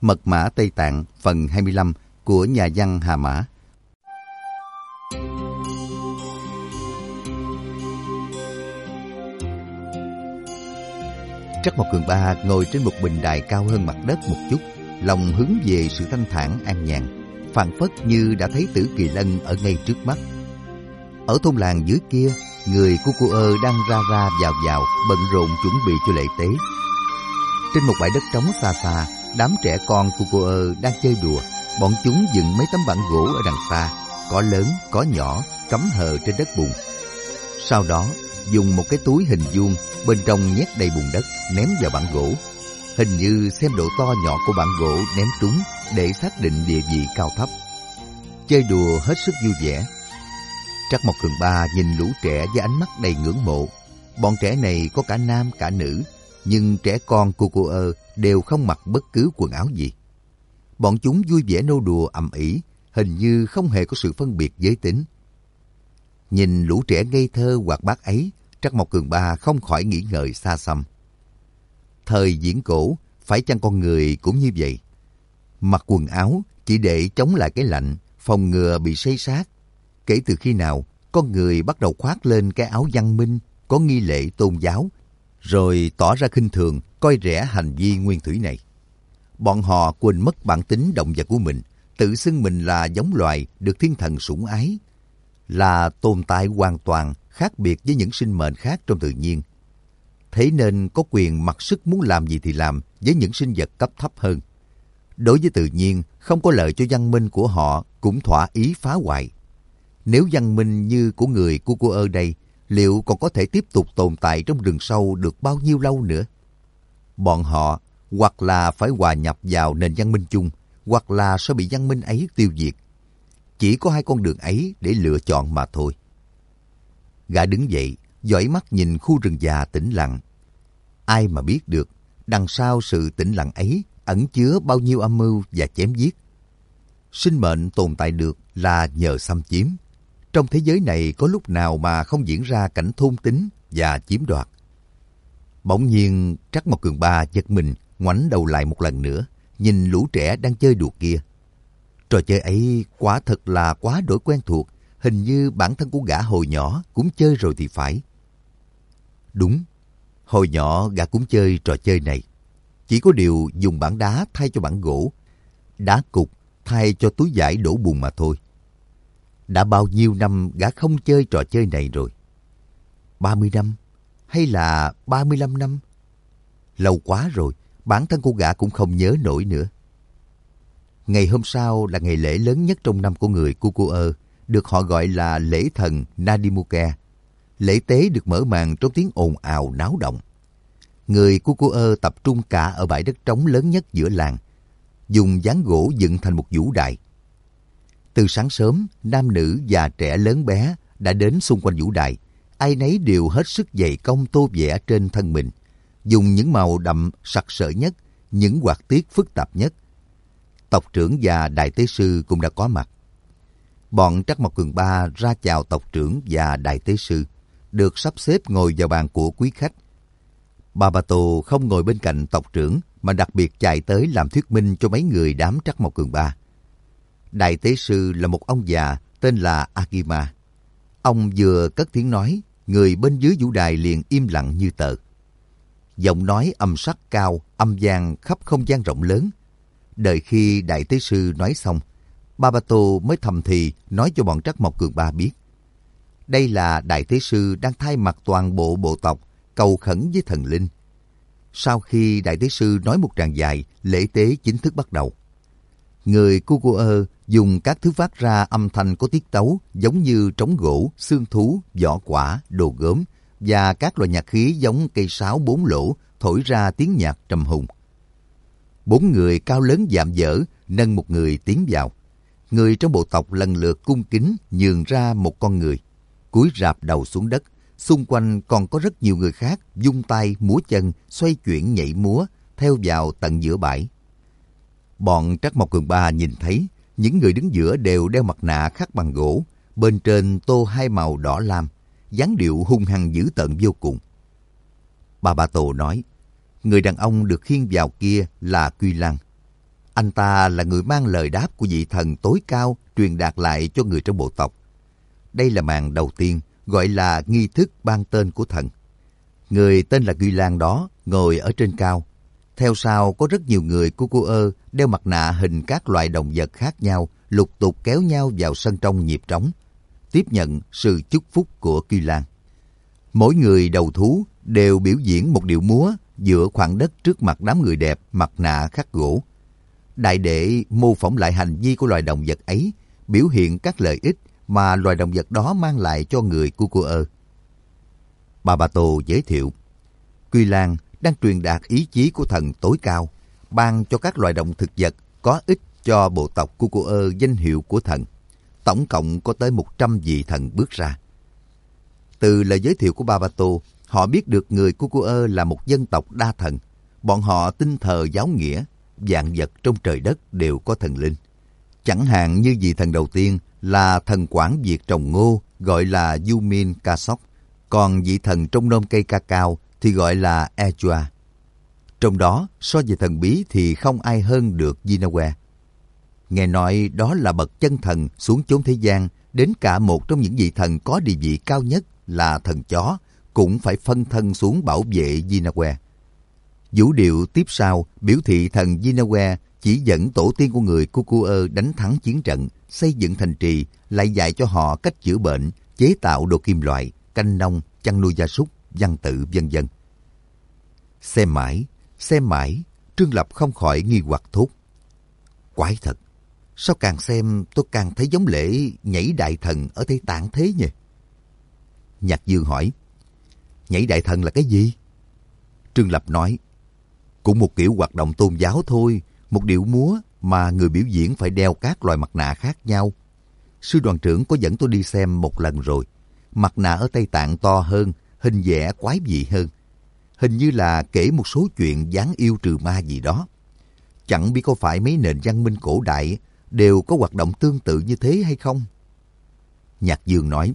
Mật mã Tây Tạng phần 25 của nhà văn Hà Mã. Trắc Mộc Cường Ba ngồi trên một bình đài cao hơn mặt đất một chút, lòng hướng về sự thanh thản an nhàn, phảng phất như đã thấy Tử Kỳ Lân ở ngay trước mắt. Ở thôn làng dưới kia, người của cô ơ đang ra vào bận rộn chuẩn bị cho lễ tế. Trên một bãi đất trống xa xa, đám trẻ con của cô ơ đang chơi đùa. Bọn chúng dựng mấy tấm bảng gỗ ở đằng xa, có lớn có nhỏ, cắm hờ trên đất bùn. Sau đó dùng một cái túi hình vuông, bên trong nhét đầy bùn đất, ném vào bảng gỗ. Hình như xem độ to nhỏ của bảng gỗ ném trúng để xác định địa vị cao thấp. Chơi đùa hết sức vui vẻ. Trắc Mộc Cường Ba nhìn lũ trẻ với ánh mắt đầy ngưỡng mộ. Bọn trẻ này có cả nam cả nữ, nhưng trẻ con của cô ơ đều không mặc bất cứ quần áo gì. Bọn chúng vui vẻ nô đùa ầm ĩ, hình như không hề có sự phân biệt giới tính. Nhìn lũ trẻ ngây thơ hoạt bát ấy, Trắc Mộc Cường Ba không khỏi nghĩ ngợi xa xăm. Thời viễn cổ, phải chăng con người cũng như vậy? Mặc quần áo chỉ để chống lại cái lạnh, phòng ngừa bị xây xát. Kể từ khi nào con người bắt đầu khoác lên cái áo văn minh, có nghi lễ tôn giáo, rồi tỏ ra khinh thường, coi rẻ hành vi nguyên thủy này? Bọn họ quên mất bản tính động vật của mình, tự xưng mình là giống loài được thiên thần sủng ái, là tồn tại hoàn toàn khác biệt với những sinh mệnh khác trong tự nhiên. Thế nên có quyền mặc sức muốn làm gì thì làm với những sinh vật cấp thấp hơn. Đối với tự nhiên, không có lợi cho văn minh của họ cũng thỏa ý phá hoại. Nếu văn minh như của người của cô ơ đây, liệu còn có thể tiếp tục tồn tại trong rừng sâu được bao nhiêu lâu nữa? Bọn họ hoặc là phải hòa nhập vào nền văn minh chung, hoặc là sẽ bị văn minh ấy tiêu diệt. Chỉ có hai con đường ấy để lựa chọn mà thôi. Gã đứng dậy, dõi mắt nhìn khu rừng già tĩnh lặng. Ai mà biết được, đằng sau sự tĩnh lặng ấy ẩn chứa bao nhiêu âm mưu và chém giết. Sinh mệnh tồn tại được là nhờ xâm chiếm. Trong thế giới này có lúc nào mà không diễn ra cảnh thôn tính và chiếm đoạt. Bỗng nhiên Trắc Mộc Cường Ba giật mình, ngoảnh đầu lại một lần nữa, nhìn lũ trẻ đang chơi đùa kia. Trò chơi ấy quả thật là quá đổi quen thuộc, hình như bản thân của gã hồi nhỏ cũng chơi rồi thì phải. Đúng, hồi nhỏ gã cũng chơi trò chơi này. Chỉ có điều dùng bảng đá thay cho bảng gỗ, đá cục thay cho túi vải đổ bùn mà thôi. Đã bao nhiêu năm gã không chơi trò chơi này rồi? 30 năm? Hay là 35 năm? Lâu quá rồi, bản thân của gã cũng không nhớ nổi nữa. Ngày hôm sau là ngày lễ lớn nhất trong năm của người Kuku-ơ, được họ gọi là lễ thần Nadimuke. Lễ tế được mở màn trong tiếng ồn ào náo động. Người Kuku-ơ tập trung cả ở bãi đất trống lớn nhất giữa làng, dùng ván gỗ dựng thành một vũ đài. Từ sáng sớm, nam nữ già trẻ lớn bé đã đến xung quanh vũ đài. Ai nấy đều hết sức dày công tô vẽ trên thân mình, dùng những màu đậm sặc sỡ nhất, những họa tiết phức tạp nhất. Tộc trưởng và đại tế sư cũng đã có mặt. Bọn Trắc Mộc Cường Ba ra chào tộc trưởng và đại tế sư, được sắp xếp ngồi vào bàn của quý khách. Babato không ngồi bên cạnh tộc trưởng, mà đặc biệt chạy tới làm thuyết minh cho mấy người đám Trắc Mộc Cường Ba. Đại tế sư là một ông già tên là Akima. Ông vừa cất tiếng nói, người bên dưới vũ đài liền im lặng như tờ. Giọng nói âm sắc cao, âm vang khắp không gian rộng lớn. Đợi khi đại tế sư nói xong, Babato mới thầm thì nói cho bọn Trắc Mộc Cường Ba biết. Đây là đại tế sư đang thay mặt toàn bộ bộ tộc cầu khẩn với thần linh. Sau khi đại tế sư nói một tràng dài, lễ tế chính thức bắt đầu. Người Kuku-ơ dùng các thứ phát ra âm thanh có tiết tấu giống như trống gỗ, xương thú, vỏ quả, đồ gốm và các loại nhạc khí giống cây sáo 4 lỗ thổi ra tiếng nhạc trầm hùng. 4 người cao lớn dạm dở nâng một người tiến vào. Người trong bộ tộc lần lượt cung kính nhường ra một con người, cúi rạp đầu xuống đất. Xung quanh còn có rất nhiều người khác vung tay múa chân, xoay chuyển nhảy múa theo vào tận giữa bãi. Bọn Trắc Mộc Cường Ba nhìn thấy những người đứng giữa đều đeo mặt nạ khắc bằng gỗ, bên trên tô 2 màu đỏ lam, dáng điệu hung hăng dữ tợn vô cùng. Babato nói, người đàn ông được khiêng vào kia là Quy Lăng. Anh ta là người mang lời đáp của vị thần tối cao truyền đạt lại cho người trong bộ tộc. Đây là màn đầu tiên, gọi là nghi thức ban tên của thần. Người tên là Quy Lan đó ngồi ở trên cao. Theo sau có rất nhiều người Cucuơ đeo mặt nạ hình các loại động vật khác nhau, lục tục kéo nhau vào sân trong nhịp trống, tiếp nhận sự chúc phúc của Quy Lan. Mỗi người đầu thú đều biểu diễn một điệu múa giữa khoảng đất trước mặt đám người đẹp mặt nạ khắc gỗ. Đại để mô phỏng lại hành vi của loài động vật ấy, biểu hiện các lợi ích mà loài động vật đó mang lại cho người Cucuơ. Babato giới thiệu, Quy Lan đang truyền đạt ý chí của thần tối cao, ban cho các loài động thực vật có ích cho bộ tộc Cucuơ danh hiệu của thần. Tổng cộng có tới 100 vị thần bước ra. Từ lời giới thiệu của Babato, họ biết được người Cucuơ là một dân tộc đa thần. Bọn họ tin thờ giáo nghĩa, vạn vật trong trời đất đều có thần linh. Chẳng hạn như vị thần đầu tiên là thần quản việc trồng ngô, gọi là Yumin Kasok, còn vị thần trong nôm cây cacao thì gọi là Echua. Trong đó, so về thần bí thì không ai hơn được Yinawe. Nghe nói đó là bậc chân thần xuống chốn thế gian, đến cả một trong những vị thần có địa vị cao nhất là thần chó cũng phải phân thân xuống bảo vệ Yinawe. Vũ điệu tiếp sau biểu thị thần Yinawe chỉ dẫn tổ tiên của người Cucuơ đánh thắng chiến trận, xây dựng thành trì, lại dạy cho họ cách chữa bệnh, chế tạo đồ kim loại, canh nông, chăn nuôi gia súc, văn tự, vân vân. Xem mãi, Trương Lập không khỏi nghi hoặc thốt. Quái thật, sao càng xem tôi càng thấy giống lễ nhảy đại thần ở Tây Tạng thế nhỉ? Nhạc Dương hỏi, nhảy đại thần là cái gì? Trương Lập nói, cũng một kiểu hoạt động tôn giáo thôi, một điệu múa mà người biểu diễn phải đeo các loại mặt nạ khác nhau. Sư đoàn trưởng có dẫn tôi đi xem một lần rồi. Mặt nạ ở Tây Tạng to hơn, hình vẽ quái dị hơn. Hình như là kể một số chuyện giáng yêu trừ ma gì đó. Chẳng biết có phải mấy nền văn minh cổ đại đều có hoạt động tương tự như thế hay không? Nhạc Dương nói,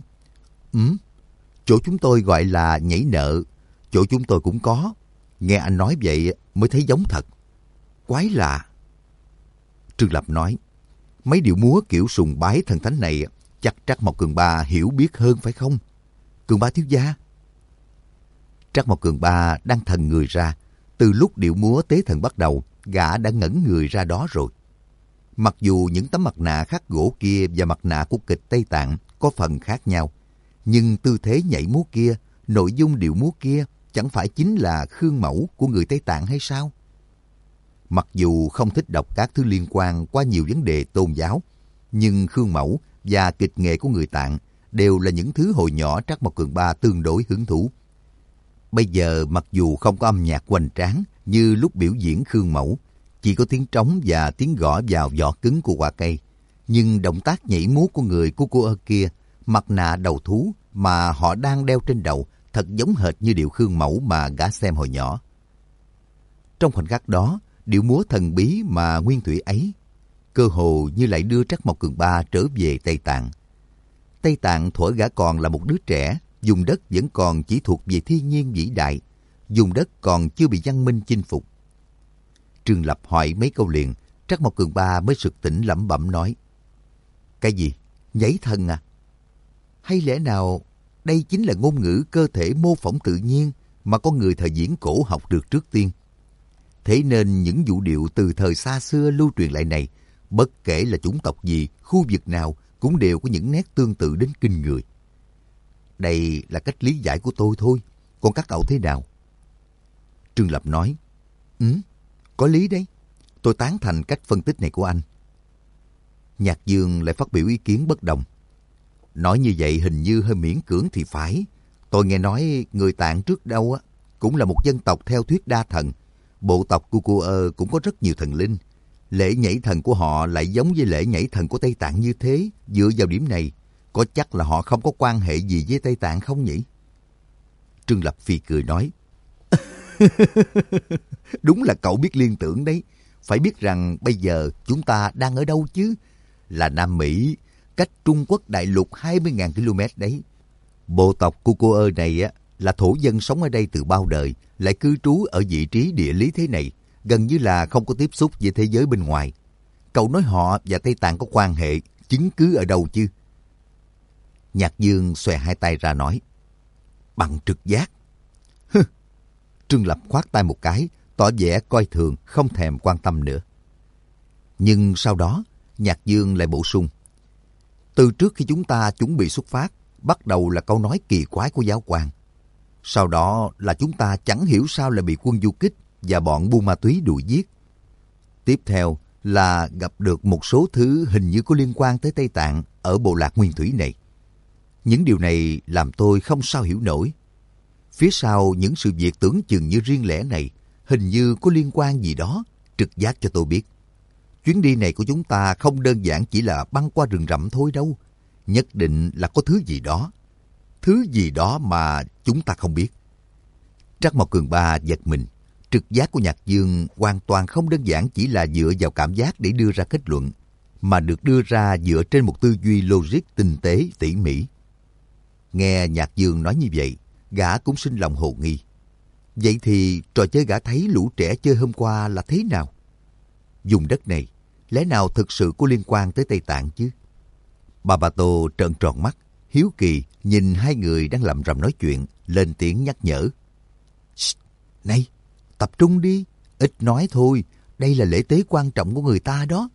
chỗ chúng tôi gọi là nhảy nợ, chỗ chúng tôi cũng có. Nghe anh nói vậy mới thấy giống thật. Quái lạ. Trương Lập nói, mấy điệu múa kiểu sùng bái thần thánh này chắc Trắc Mộc Cường Ba hiểu biết hơn phải không? Cường Ba thiếu gia. Trắc Mộc Cường Ba đang thần người ra. Từ lúc điệu múa tế thần bắt đầu, gã đã ngẩn người ra đó rồi. Mặc dù những tấm mặt nạ khắc gỗ kia và mặt nạ của kịch Tây Tạng có phần khác nhau, nhưng tư thế nhảy múa kia, nội dung điệu múa kia chẳng phải chính là khương mẫu của người Tây Tạng hay sao? Mặc dù không thích đọc các thứ liên quan qua nhiều vấn đề tôn giáo, nhưng khương mẫu và kịch nghệ của người Tạng đều là những thứ hồi nhỏ Trắc Mộc Cường Ba tương đối hứng thú. Bây giờ mặc dù không có âm nhạc hoành tráng như lúc biểu diễn khương mẫu, chỉ có tiếng trống và tiếng gõ vào vỏ cứng của quả cây, nhưng động tác nhảy múa của người Cucuơ kia, mặt nạ đầu thú mà họ đang đeo trên đầu thật giống hệt như điệu khương mẫu mà gã xem hồi nhỏ. Trong khoảnh khắc đó, điệu múa thần bí mà nguyên thủy ấy, cơ hồ như lại đưa Trắc Mộc Cường Ba trở về Tây Tạng. Tây Tạng thuở gã còn là một đứa trẻ, vùng đất vẫn còn chỉ thuộc về thiên nhiên vĩ đại, vùng đất còn chưa bị văn minh chinh phục. Trương Lập hỏi mấy câu liền, Trắc Mộc Cường Ba mới sực tỉnh lẩm bẩm nói, cái gì? Nhảy thần à? Hay lẽ nào đây chính là ngôn ngữ cơ thể mô phỏng tự nhiên mà con người thời viễn cổ học được trước tiên? Thế nên những vũ điệu từ thời xa xưa lưu truyền lại này, bất kể là chủng tộc gì, khu vực nào, cũng đều có những nét tương tự đến kinh người. Đây là cách lý giải của tôi thôi, còn các cậu thế nào? Trương Lập nói, có lý đấy, tôi tán thành cách phân tích này của anh. Nhạc Dương lại phát biểu ý kiến bất đồng. Nói như vậy hình như hơi miễn cưỡng thì phải. Tôi nghe nói người Tạng trước đâu cũng là một dân tộc theo thuyết đa thần. Bộ tộc Cucuơ cũng có rất nhiều thần linh. Lễ nhảy thần của họ lại giống với lễ nhảy thần của Tây Tạng như thế. Dựa vào điểm này, có chắc là họ không có quan hệ gì với Tây Tạng không nhỉ? Trương Lập phì cười nói, đúng là cậu biết liên tưởng đấy. Phải biết rằng bây giờ chúng ta đang ở đâu chứ? Là Nam Mỹ, cách Trung Quốc đại lục 20.000 km đấy. Bộ tộc Cucuơ này là thổ dân sống ở đây từ bao đời, lại cư trú ở vị trí địa lý thế này, gần như là không có tiếp xúc với thế giới bên ngoài. Cậu nói họ và Tây Tạng có quan hệ, chứng cứ ở đâu chứ? Nhạc Dương xòe hai tay ra nói, bằng trực giác. Hừ. Trương Lập khoát tay một cái, tỏ vẻ coi thường, không thèm quan tâm nữa. Nhưng sau đó, Nhạc Dương lại bổ sung, từ trước khi chúng ta chuẩn bị xuất phát, bắt đầu là câu nói kỳ quái của giáo quan. Sau đó là chúng ta chẳng hiểu sao lại bị quân du kích và bọn buôn ma túy đuổi giết. Tiếp theo là gặp được một số thứ hình như có liên quan tới Tây Tạng ở bộ lạc nguyên thủy này. Những điều này làm tôi không sao hiểu nổi. Phía sau những sự việc tưởng chừng như riêng lẻ này, hình như có liên quan gì đó, trực giác cho tôi biết. Chuyến đi này của chúng ta không đơn giản chỉ là băng qua rừng rậm thôi đâu. Nhất định là có thứ gì đó. Thứ gì đó mà chúng ta không biết. Trắc Mộc Cường Ba giật mình. Trực giác của Nhạc Dương hoàn toàn không đơn giản chỉ là dựa vào cảm giác để đưa ra kết luận, mà được đưa ra dựa trên một tư duy logic tinh tế, tỉ mỉ. Nghe Nhạc Dương nói như vậy, gã cũng sinh lòng hồ nghi. Vậy thì trò chơi gã thấy lũ trẻ chơi hôm qua là thế nào? Vùng đất này, lẽ nào thực sự có liên quan tới Tây Tạng chứ? Babato trợn tròn mắt, hiếu kỳ nhìn hai người đang lẩm rẩm nói chuyện, lên tiếng nhắc nhở. Này, tập trung đi, ít nói thôi, đây là lễ tế quan trọng của người ta đó.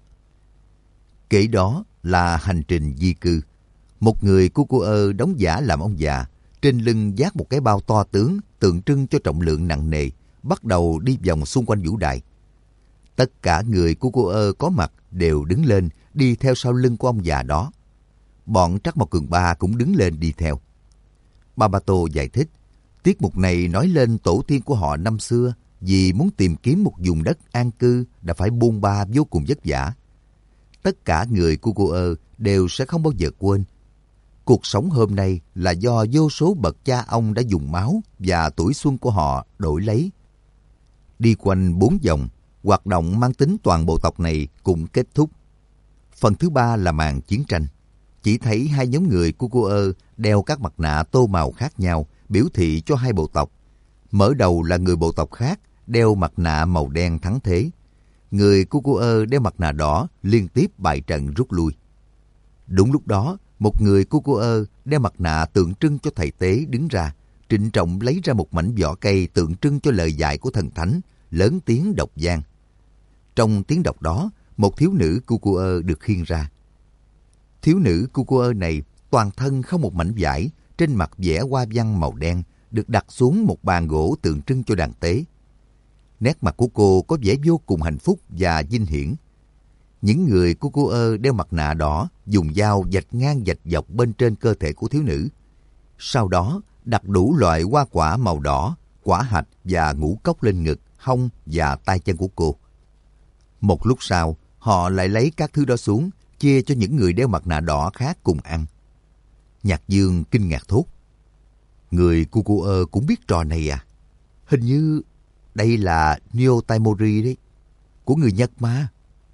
Kể đó là hành trình di cư. Một người Cucuơ đóng giả làm ông già, trên lưng vác một cái bao to tướng tượng trưng cho trọng lượng nặng nề, bắt đầu đi vòng xung quanh vũ đài. Tất cả người Cucuơ có mặt đều đứng lên đi theo sau lưng của ông già đó. Bọn Trắc Mộc Cường Ba cũng đứng lên đi theo. Babato giải thích, tiết mục này nói lên tổ tiên của họ năm xưa vì muốn tìm kiếm một vùng đất an cư đã phải bôn ba vô cùng vất vả. Tất cả người Cucuơ đều sẽ không bao giờ quên. Cuộc sống hôm nay là do vô số bậc cha ông đã dùng máu và tuổi xuân của họ đổi lấy. Đi quanh 4 vòng, hoạt động mang tính toàn bộ tộc này cũng kết thúc. Phần thứ 3 là màn chiến tranh. Chỉ thấy hai nhóm người Cucuơ đeo các mặt nạ tô màu khác nhau, biểu thị cho hai bộ tộc. Mở đầu là người bộ tộc khác đeo mặt nạ màu đen thắng thế. Người Cucuơ đeo mặt nạ đỏ liên tiếp bại trận rút lui. Đúng lúc đó, một người Cucuơ đeo mặt nạ tượng trưng cho thầy tế đứng ra, trịnh trọng lấy ra một mảnh vỏ cây tượng trưng cho lời dạy của thần thánh, lớn tiếng đọc vang. Trong tiếng đọc đó, một thiếu nữ Cucuơ được khiêng ra. Thiếu nữ Cucuơ này toàn thân không một mảnh vải, trên mặt vẽ hoa văn màu đen, được đặt xuống một bàn gỗ tượng trưng cho đàn tế. Nét mặt của cô có vẻ vô cùng hạnh phúc và vinh hiển. Những người Cucuơ đeo mặt nạ đỏ dùng dao vạch ngang vạch dọc bên trên cơ thể của thiếu nữ. Sau đó đặt đủ loại hoa quả màu đỏ, quả hạch và ngũ cốc lên ngực, hông và tay chân của cô. Một lúc sau, họ lại lấy các thứ đó xuống, chia cho những người đeo mặt nạ đỏ khác cùng ăn. Nhạc Dương kinh ngạc thốt. Người Cucuơ cũng biết trò này à? Hình như đây là Nyotaimori đấy, của người Nhật mà.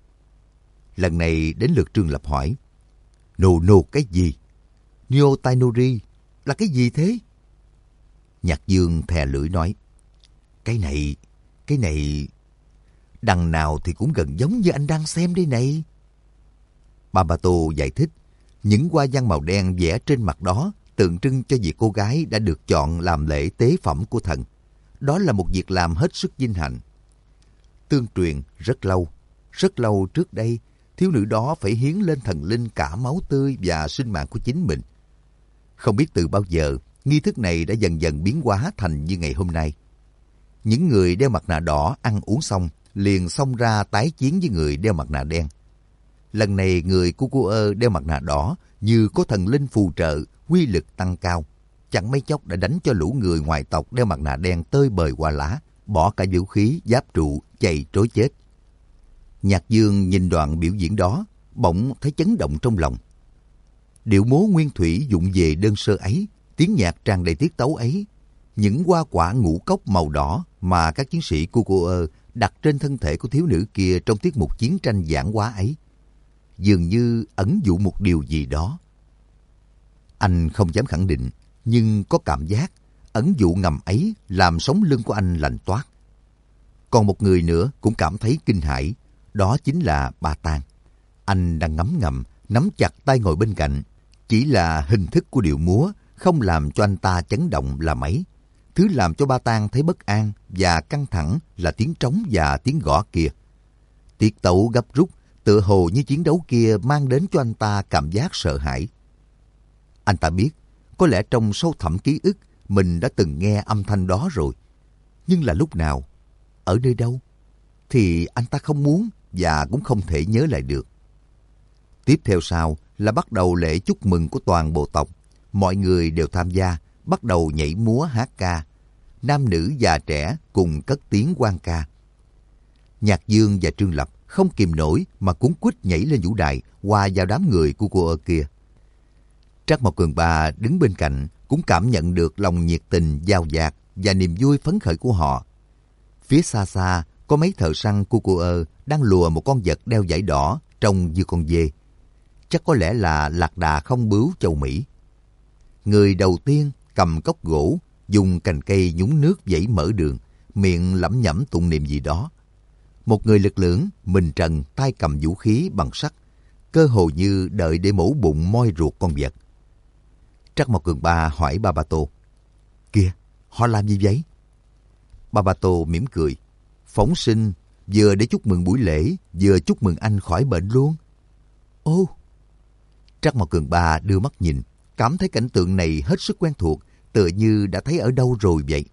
Lần này đến lượt Trương Lập hỏi. Nô cái gì? Nyotaimori là cái gì thế? Nhạc Dương thè lưỡi nói. Cái này... Đằng nào thì cũng gần giống như anh đang xem đây này. Babato giải thích. Những hoa văn màu đen vẽ trên mặt đó tượng trưng cho việc cô gái đã được chọn làm lễ tế phẩm của thần. Đó là một việc làm hết sức vinh hạnh. Tương truyền rất lâu trước đây, thiếu nữ đó phải hiến lên thần linh cả máu tươi và sinh mạng của chính mình. Không biết từ bao giờ, nghi thức này đã dần dần biến hóa thành như ngày hôm nay. Những người đeo mặt nạ đỏ ăn uống xong, liền xông ra tái chiến với người đeo mặt nạ đen. Lần này người Cucuơ đeo mặt nạ đỏ như có thần linh phù trợ, quy lực tăng cao. Chẳng mấy chốc đã đánh cho lũ người ngoại tộc đeo mặt nạ đen tơi bời qua lá, bỏ cả vũ khí, giáp trụ, chạy trối chết. Nhạc Dương nhìn đoạn biểu diễn đó, bỗng thấy chấn động trong lòng. Điệu múa nguyên thủy dụng về đơn sơ ấy, tiếng nhạc tràn đầy tiết tấu ấy, những hoa quả ngũ cốc màu đỏ mà các chiến sĩ Cucuơ đặt trên thân thể của thiếu nữ kia trong tiết mục chiến tranh giảng hóa ấy, dường như ẩn dụ một điều gì đó. Anh không dám khẳng định, nhưng có cảm giác ẩn dụ ngầm ấy làm sống lưng của anh lạnh toát. Còn một người nữa cũng cảm thấy kinh hãi, đó chính là Ba Tang. Anh đang ngấm ngầm, nắm chặt tay ngồi bên cạnh. Chỉ là hình thức của điệu múa không làm cho anh ta chấn động là mấy. Thứ làm cho Ba Tang thấy bất an và căng thẳng là tiếng trống và tiếng gõ kia. Tiết tấu gấp rút, tựa hồ như chiến đấu kia mang đến cho anh ta cảm giác sợ hãi. Anh ta biết, có lẽ trong sâu thẳm ký ức mình đã từng nghe âm thanh đó rồi. Nhưng là lúc nào, ở nơi đâu, thì anh ta không muốn và cũng không thể nhớ lại được. Tiếp theo sau là bắt đầu lễ chúc mừng của toàn bộ tộc. Mọi người đều tham gia, bắt đầu nhảy múa hát ca. Nam nữ già trẻ cùng cất tiếng hoan ca. Nhạc Dương và Trương Lập không kìm nổi mà cuống quýt nhảy lên vũ đài, hòa vào đám người của cô kia. Trắc Mộc Cường Ba đứng bên cạnh cũng cảm nhận được lòng nhiệt tình dao dạt và niềm vui phấn khởi của họ. Phía xa xa có mấy thợ săn của cô đang lùa một con vật đeo dải đỏ trông như con dê. Chắc có lẽ là lạc đà không bướu châu Mỹ. Người đầu tiên cầm cốc gỗ, dùng cành cây nhúng nước dãy mở đường, miệng lẩm nhẩm tụng niệm gì đó. Một người lực lưỡng, mình trần, tay cầm vũ khí bằng sắt, cơ hồ như đợi để mổ bụng moi ruột con vật. Trắc Mộc Cường Ba hỏi Ba Ba Tô: "Kìa, họ làm gì vậy?" Ba Ba Tô mỉm cười: "Phóng sinh, vừa để chúc mừng buổi lễ, vừa chúc mừng anh khỏi bệnh luôn." "Ô!" Trắc Mộc Cường Ba đưa mắt nhìn, cảm thấy cảnh tượng này hết sức quen thuộc, tựa như đã thấy ở đâu rồi vậy.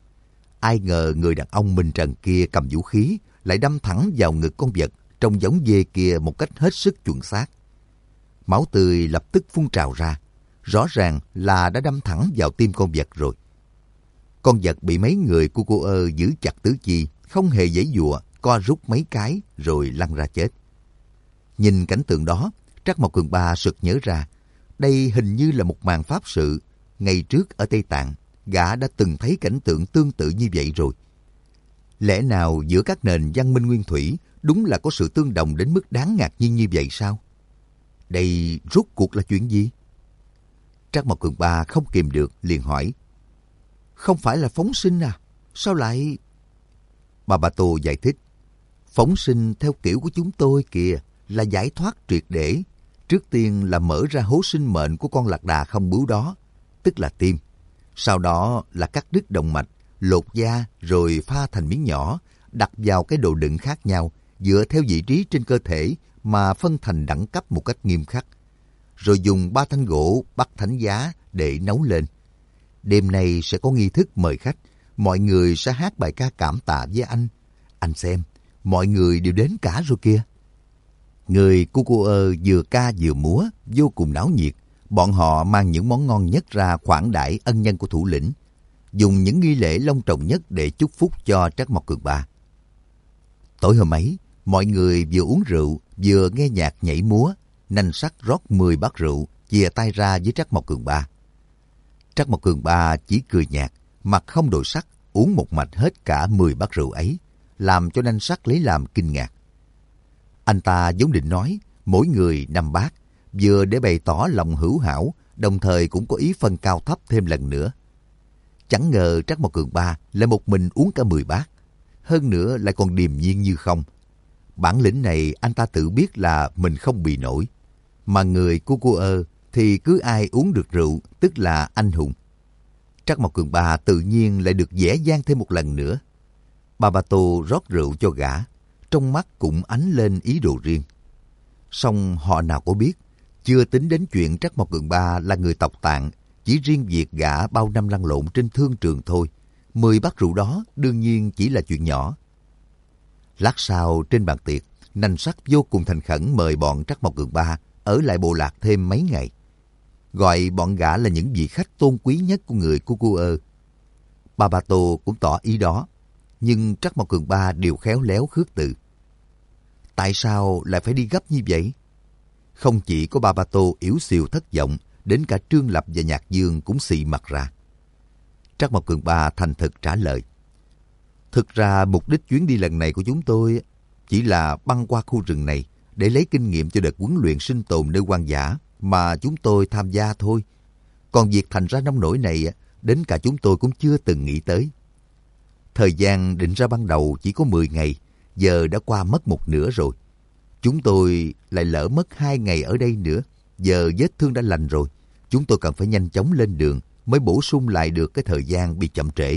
Ai ngờ người đàn ông mình trần kia cầm vũ khí, lại đâm thẳng vào ngực con vật trông giống dê kia một cách hết sức chuẩn xác. Máu tươi lập tức phun trào ra, rõ ràng là đã đâm thẳng vào tim con vật rồi. Con vật bị mấy người của cô giữ chặt tứ chi, không hề giãy giụa, co rút mấy cái rồi lăn ra chết. Nhìn cảnh tượng đó, Trắc Mộc Cường Ba sực nhớ ra, đây hình như là một màn pháp sự. Ngày trước ở Tây Tạng, gã đã từng thấy cảnh tượng tương tự như vậy rồi. Lẽ nào giữa các nền văn minh nguyên thủy đúng là có sự tương đồng đến mức đáng ngạc nhiên như vậy sao? Đây rốt cuộc là chuyện gì? Trắc Mộc Cường Ba không kìm được, liền hỏi: "Không phải là phóng sinh à? Sao lại..." Ba Ba Tô giải thích: "Phóng sinh theo kiểu của chúng tôi kìa, là giải thoát triệt để. Trước tiên là mở ra hố sinh mệnh của con lạc đà không bướu đó, tức là tim. Sau đó là cắt đứt động mạch, lột da rồi pha thành miếng nhỏ, đặt vào cái đồ đựng khác nhau, dựa theo vị trí trên cơ thể mà phân thành đẳng cấp một cách nghiêm khắc. Rồi dùng 3 thanh gỗ bắt thánh giá để nấu lên. Đêm nay sẽ có nghi thức mời khách, mọi người sẽ hát bài ca cảm tạ với anh. Anh xem, mọi người đều đến cả rồi kìa." Người của cô vừa ca vừa múa, vô cùng náo nhiệt. Bọn họ mang những món ngon nhất ra khoản đãi ân nhân của thủ lĩnh, dùng những nghi lễ long trọng nhất để chúc phúc cho Trắc Mộc Cường Ba. Tối hôm ấy, mọi người vừa uống rượu, vừa nghe nhạc nhảy múa. Nanh Sắc rót 10 bát rượu, chìa tay ra với Trắc Mộc Cường Ba. Trắc Mộc Cường Ba chỉ cười nhạt, mặt không đổi sắc, uống một mạch hết cả 10 bát rượu ấy, làm cho Nanh Sắc lấy làm kinh ngạc. Anh ta vốn định nói mỗi người 5 bát, vừa để bày tỏ lòng hữu hảo, đồng thời cũng có ý phân cao thấp thêm lần nữa. Chẳng ngờ Trắc Mộc Cường Ba lại một mình uống cả 10 bát, hơn nữa lại còn điềm nhiên như không. Bản lĩnh này anh ta tự biết là mình không bị nổi, mà người của cô thì cứ ai uống được rượu tức là anh hùng. Trắc Mộc Cường Ba tự nhiên lại được dễ dàng thêm một lần nữa. Ba Ba Tô rót rượu cho gã, trong mắt cũng ánh lên ý đồ riêng. Song họ nào có biết, chưa tính đến chuyện Trắc Mộc Cường Ba là người tộc Tạng, chỉ riêng việc gã bao năm lăn lộn trên thương trường thôi, 10 bát rượu đó đương nhiên chỉ là chuyện nhỏ. Lát sau trên bàn tiệc, Nanh Sắc vô cùng thành khẩn mời bọn Trắc Mộc Cường Ba ở lại bộ lạc thêm mấy ngày, gọi bọn gã là những vị khách tôn quý nhất của người của cô Ba Ba Tô cũng tỏ ý đó, nhưng Trắc Mộc Cường Ba đều khéo léo khước từ. Tại sao lại phải đi gấp như vậy? Không chỉ có Ba Ba Tô yếu xìu thất vọng, đến cả Trương Lập và Nhạc Dương cũng xị mặt ra. Trắc Mộc Cường Ba thành thực trả lời: "Thực ra mục đích chuyến đi lần này của chúng tôi chỉ là băng qua khu rừng này để lấy kinh nghiệm cho đợt huấn luyện sinh tồn nơi hoang dã mà chúng tôi tham gia thôi. Còn việc thành ra nông nổi này, đến cả chúng tôi cũng chưa từng nghĩ tới." Thời gian định ra ban đầu chỉ có 10 ngày, giờ đã qua mất một nửa rồi. Chúng tôi lại lỡ mất 2 ngày ở đây nữa, giờ vết thương đã lành rồi. Chúng tôi cần phải nhanh chóng lên đường mới bổ sung lại được cái thời gian bị chậm trễ.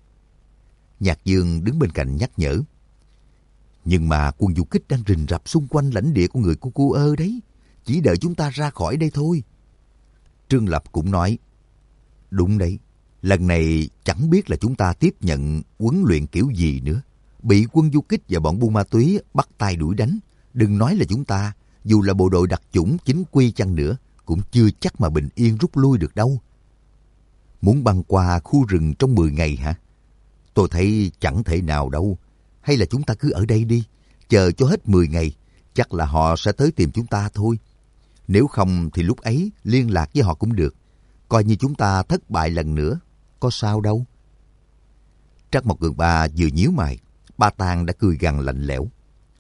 Nhạc Dương đứng bên cạnh nhắc nhở. Nhưng mà quân du kích đang rình rập xung quanh lãnh địa của người Cu đấy. Chỉ đợi chúng ta ra khỏi đây thôi. Trương Lập cũng nói. Đúng đấy. Lần này chẳng biết là chúng ta tiếp nhận huấn luyện kiểu gì nữa. Bị quân du kích và bọn buôn ma túy bắt tay đuổi đánh. Đừng nói là chúng ta, dù là bộ đội đặc chủng chính quy chăng nữa, cũng chưa chắc mà bình yên rút lui được đâu. Muốn băng qua khu rừng trong 10 ngày hả? Tôi thấy chẳng thể nào đâu. Hay là chúng ta cứ ở đây đi, chờ cho hết 10 ngày, chắc là họ sẽ tới tìm chúng ta thôi. Nếu không thì lúc ấy liên lạc với họ cũng được. Coi như chúng ta thất bại lần nữa, có sao đâu. Trắc Mộc Cường Ba vừa nhíu mày, Ba Tàng đã cười gằn lạnh lẽo.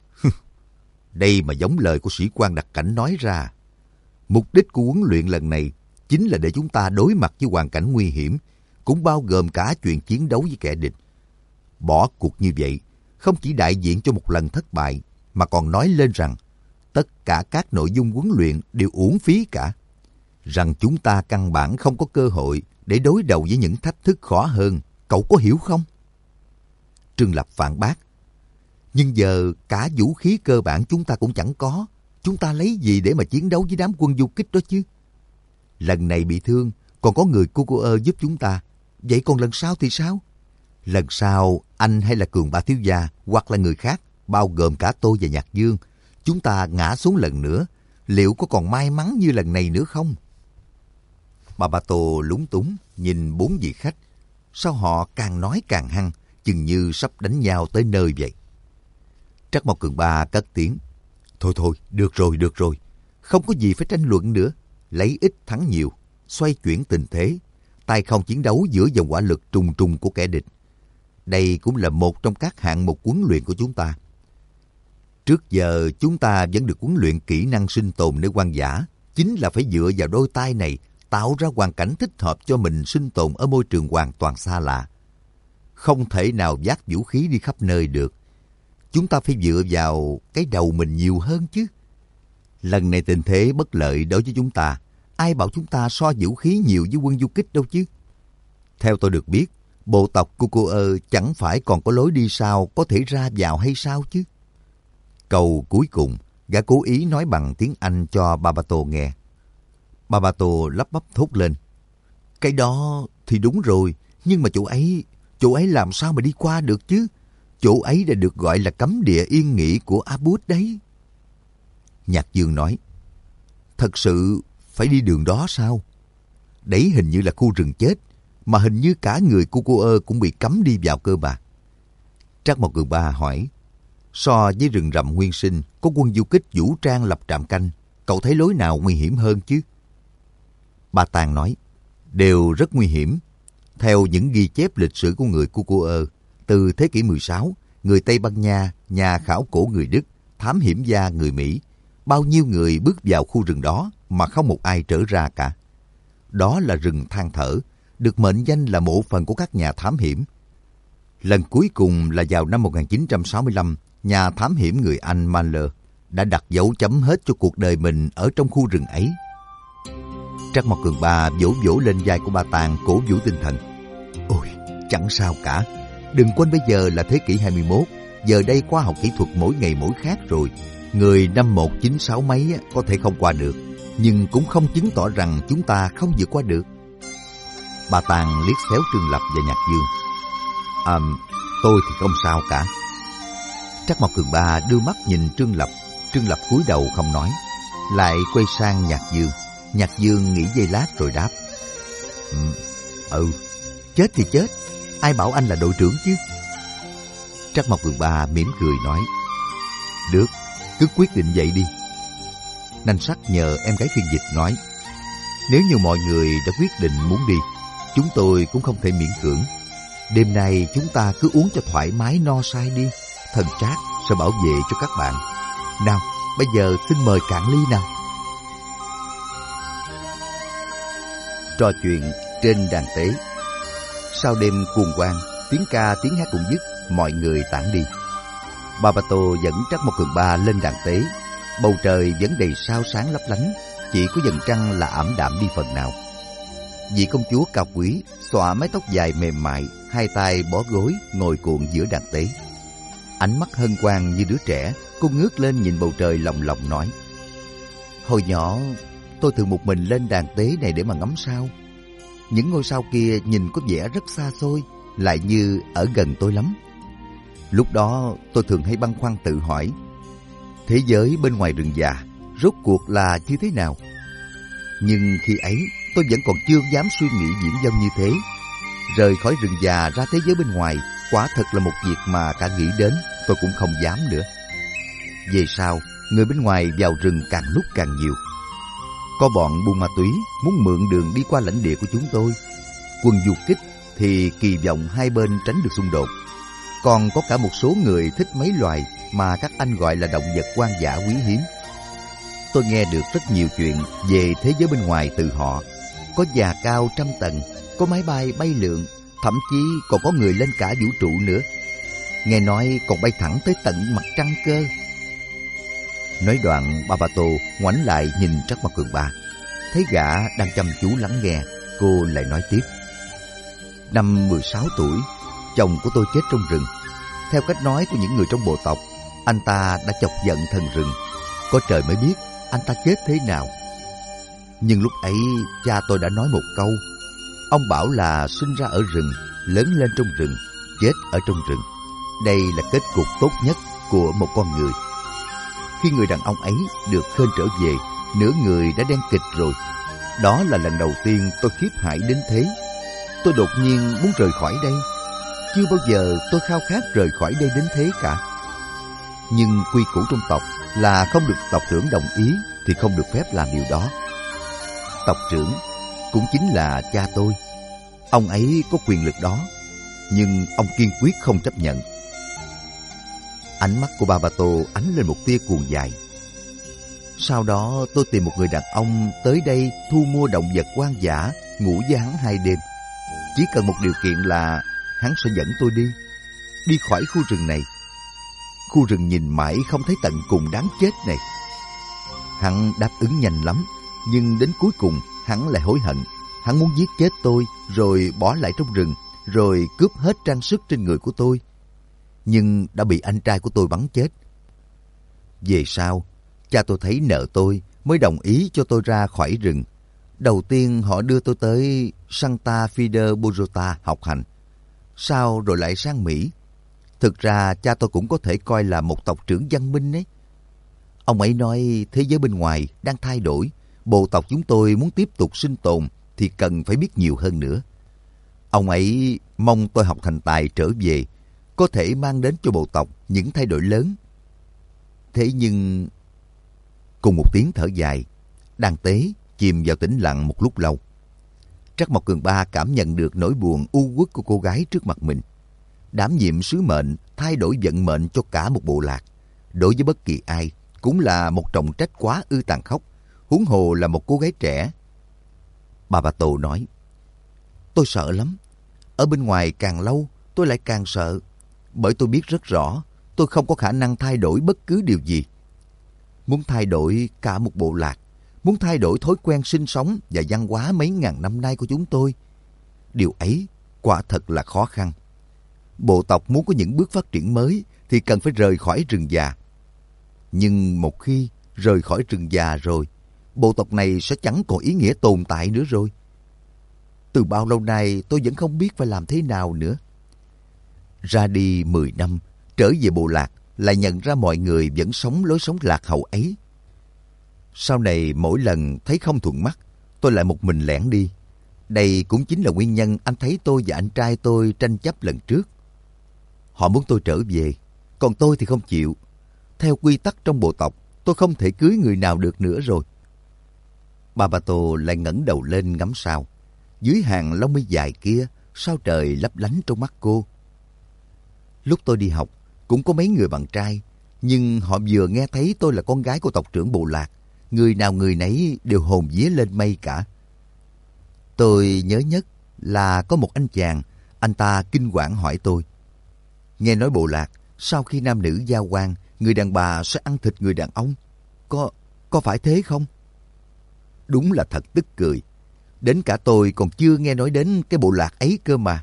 Đây mà giống lời của sĩ quan đặc cảnh nói ra. Mục đích của huấn luyện lần này chính là để chúng ta đối mặt với hoàn cảnh nguy hiểm, cũng bao gồm cả chuyện chiến đấu với kẻ địch. Bỏ cuộc như vậy không chỉ đại diện cho một lần thất bại, mà còn nói lên rằng tất cả các nội dung huấn luyện đều uổng phí cả. Rằng chúng ta căn bản không có cơ hội để đối đầu với những thách thức khó hơn. Cậu có hiểu không? Trương Lập phản bác. Nhưng giờ cả vũ khí cơ bản chúng ta cũng chẳng có. Chúng ta lấy gì để mà chiến đấu với đám quân du kích đó chứ? Lần này bị thương, còn có người Cu giúp chúng ta. Vậy còn lần sau thì sao? Lần sau, anh hay là Cường Ba thiếu gia, hoặc là người khác, bao gồm cả tôi và Nhạc Dương, chúng ta ngã xuống lần nữa, liệu có còn may mắn như lần này nữa không? Bà Ba Tô lúng túng nhìn 4 vị khách. Sao họ càng nói càng hăng, chừng như sắp đánh nhau tới nơi vậy. Trắc Mộc Cường Ba cất tiếng. Thôi, được rồi. Không có gì phải tranh luận nữa. Lấy ít thắng nhiều, xoay chuyển tình thế, tay không chiến đấu giữa dòng hỏa lực trùng trùng của kẻ địch. Đây cũng là một trong các hạng mục huấn luyện của chúng ta. Trước giờ chúng ta vẫn được huấn luyện kỹ năng sinh tồn nơi hoang dã, chính là phải dựa vào đôi tay này tạo ra hoàn cảnh thích hợp cho mình sinh tồn ở môi trường hoàn toàn xa lạ. Không thể nào vác vũ khí đi khắp nơi được. Chúng ta phải dựa vào cái đầu mình nhiều hơn chứ. Lần này tình thế bất lợi đối với chúng ta. Ai bảo chúng ta so vũ khí nhiều với quân du kích đâu chứ. Theo tôi được biết, bộ tộc Cu chẳng phải còn có lối đi sau có thể ra vào hay sao chứ? Câu cuối cùng, gã cố ý nói bằng tiếng Anh cho Ba Ba Tô nghe. Ba Ba Tô lắp bắp thốt lên. Cái đó thì đúng rồi, nhưng mà chỗ ấy làm sao mà đi qua được chứ? Chỗ ấy đã được gọi là cấm địa yên nghỉ của Abud đấy. Nhạc Dương nói. Thật sự phải đi đường đó sao? Đấy hình như là khu rừng chết, mà hình như cả người Cu cũng bị cấm đi vào cơ mà. Trắc Mộc Cường Ba hỏi. So với rừng rậm nguyên sinh, có quân du kích vũ trang lập trạm canh, cậu thấy lối nào nguy hiểm hơn chứ? Ba Tàng nói. Đều rất nguy hiểm. Theo những ghi chép lịch sử của người Cu từ thế kỷ 16, người Tây Ban Nha, nhà khảo cổ người Đức, thám hiểm gia người Mỹ, bao nhiêu người bước vào khu rừng đó mà không một ai trở ra cả. Đó là rừng than thở, được mệnh danh là mộ phần của các nhà thám hiểm. Lần cuối cùng là vào năm 1965, nhà thám hiểm người Anh Mahler đã đặt dấu chấm hết cho cuộc đời mình ở trong khu rừng ấy. Trắc Mộc Cường Ba vỗ vỗ lên vai của Ba Tàng cổ vũ tinh thần. Ôi, chẳng sao cả. Đừng quên bây giờ là thế kỷ 21, giờ đây khoa học kỹ thuật mỗi ngày mỗi khác rồi. Người năm 196 mấy có thể không qua được, nhưng cũng không chứng tỏ rằng chúng ta không vượt qua được. Ba Tàng liếc xéo Trương Lập và Nhạc Dương. Tôi thì không sao cả. Trắc Mộc Cường Ba đưa mắt nhìn Trương Lập cúi đầu không nói, lại quay sang Nhạc Dương. Nhạc Dương nghĩ giây lát rồi đáp. Chết thì chết, ai bảo anh là đội trưởng chứ? Trắc Mộc Cường Ba mỉm cười nói. Được, cứ quyết định vậy đi. Nanh Sắc nhờ em gái phiên dịch nói. Nếu như mọi người đã quyết định muốn đi, chúng tôi cũng không thể miễn cưỡng. Đêm nay chúng ta cứ uống cho thoải mái no say đi. Thần Trác sẽ bảo vệ cho các bạn. Nào, bây giờ xin mời cạn ly nào. Trò chuyện trên đàn tế. Sau đêm cuồng hoan, Tiếng ca tiếng hát cũng dứt, mọi người tản đi. Babato dẫn Trắc Mộc Cường Ba lên đàn tế. Bầu trời vẫn đầy sao sáng lấp lánh, chỉ có vầng trăng là ảm đạm đi phần nào. Vị công chúa cao quý xõa mái tóc dài mềm mại, hai tay bó gối ngồi cuộn giữa đàn tế. Ánh mắt hân hoan như đứa trẻ, cô ngước lên nhìn bầu trời lồng lộng nói: hồi nhỏ tôi thường một mình lên đàn tế này để mà ngắm sao. Những ngôi sao kia nhìn có vẻ rất xa xôi, lại như ở gần tôi lắm. Lúc đó tôi thường hay băn khoăn tự hỏi, thế giới bên ngoài rừng già rốt cuộc là như thế nào? Nhưng khi ấy tôi vẫn còn chưa dám suy nghĩ viển vông như thế. Rời khỏi rừng già ra thế giới bên ngoài quả thật là một việc mà cả nghĩ đến tôi cũng không dám nữa. Về sau, người bên ngoài vào rừng càng lúc càng nhiều. Có bọn buôn ma túy muốn mượn đường đi qua lãnh địa của chúng tôi. Quân du kích thì kỳ vọng hai bên tránh được xung đột. Còn có cả một số người thích mấy loài mà các anh gọi là động vật hoang dã quý hiếm. Tôi nghe được rất nhiều chuyện về thế giới bên ngoài từ họ. Có già cao 100 tầng, có máy bay bay lượn, thậm chí còn có người lên cả vũ trụ nữa. Nghe nói còn bay thẳng tới tận mặt trăng cơ. Nói đoạn, Babato ngoảnh lại nhìn Trắc Mộc Cường Ba. Thấy gã đang chăm chú lắng nghe, cô lại nói tiếp. Năm 16 tuổi, chồng của tôi chết trong rừng. Theo cách nói của những người trong bộ tộc, anh ta đã chọc giận thần rừng. Có trời mới biết anh ta chết thế nào. Nhưng lúc ấy cha tôi đã nói một câu. Ông bảo là sinh ra ở rừng, lớn lên trong rừng, chết ở trong rừng. Đây là kết cục tốt nhất của một con người. Khi người đàn ông ấy được khơi trở về, nửa người đã đen kịt rồi. Đó là lần đầu tiên tôi khiếp hãi đến thế. Tôi đột nhiên muốn rời khỏi đây. Chưa bao giờ tôi khao khát rời khỏi đây đến thế cả. Nhưng quy củ trong tộc là không được tộc trưởng đồng ý thì không được phép làm điều đó. Tộc trưởng cũng chính là cha tôi. Ông ấy có quyền lực đó, nhưng ông kiên quyết không chấp nhận. Ánh mắt của Babato ánh lên một tia cuồng dại. Sau đó tôi tìm một người đàn ông tới đây thu mua động vật hoang dã, ngủ với hắn 2 đêm. Chỉ cần một điều kiện là hắn sẽ dẫn tôi đi khỏi khu rừng này. Khu rừng nhìn mãi không thấy tận cùng đáng chết này. Hắn đáp ứng nhanh lắm, nhưng đến cuối cùng hắn lại hối hận. Hắn muốn giết chết tôi, rồi bỏ lại trong rừng, rồi cướp hết trang sức trên người của tôi. Nhưng đã bị anh trai của tôi bắn chết. Về sau, cha tôi thấy nợ tôi mới đồng ý cho tôi ra khỏi rừng. Đầu tiên họ đưa tôi tới Santa Fide Bogota học hành. Sau rồi lại sang Mỹ. Thực ra cha tôi cũng có thể coi là một tộc trưởng văn minh ấy. Ông ấy nói thế giới bên ngoài đang thay đổi. Bộ tộc chúng tôi muốn tiếp tục sinh tồn thì cần phải biết nhiều hơn nữa. Ông ấy mong tôi học thành tài trở về, có thể mang đến cho bộ tộc những thay đổi lớn. Thế nhưng... Cùng một tiếng thở dài, đàn tế chìm vào tĩnh lặng một lúc lâu. Trắc Mộc Cường Ba cảm nhận được nỗi buồn u uất của cô gái trước mặt mình. Đảm nhiệm sứ mệnh thay đổi vận mệnh cho cả một bộ lạc, đối với bất kỳ ai cũng là một trọng trách quá ư tàn khốc, huống hồ là một cô gái trẻ. Babato nói, tôi sợ lắm. Ở bên ngoài càng lâu tôi lại càng sợ, bởi tôi biết rất rõ tôi không có khả năng thay đổi bất cứ điều gì. Muốn thay đổi cả một bộ lạc, muốn thay đổi thói quen sinh sống và văn hóa mấy ngàn năm nay của chúng tôi, điều ấy quả thật là khó khăn. Bộ tộc muốn có những bước phát triển mới thì cần phải rời khỏi rừng già. Nhưng một khi rời khỏi rừng già rồi, bộ tộc này sẽ chẳng còn ý nghĩa tồn tại nữa rồi. Từ bao lâu nay tôi vẫn không biết phải làm thế nào nữa. Ra đi 10 năm, trở về bộ lạc, lại nhận ra mọi người vẫn sống lối sống lạc hậu ấy. Sau này mỗi lần thấy không thuận mắt, tôi lại một mình lẻn đi. Đây cũng chính là nguyên nhân anh thấy tôi và anh trai tôi tranh chấp lần trước. Họ muốn tôi trở về, còn tôi thì không chịu. Theo quy tắc trong bộ tộc, tôi không thể cưới người nào được nữa rồi. Babato lại ngẩng đầu lên ngắm sao. Dưới hàng lông mi dài kia, sao trời lấp lánh trong mắt cô. Lúc tôi đi học, cũng có mấy người bạn trai, nhưng họ vừa nghe thấy tôi là con gái của tộc trưởng bộ lạc, người nào người nấy đều hồn vía lên mây cả. Tôi nhớ nhất là có một anh chàng, Anh ta kinh quản hỏi tôi. Nghe nói bộ lạc, sau khi nam nữ giao hoan, người đàn bà sẽ ăn thịt người đàn ông. Có phải thế không? Đúng là thật tức cười. Đến cả tôi còn chưa nghe nói đến cái bộ lạc ấy cơ mà.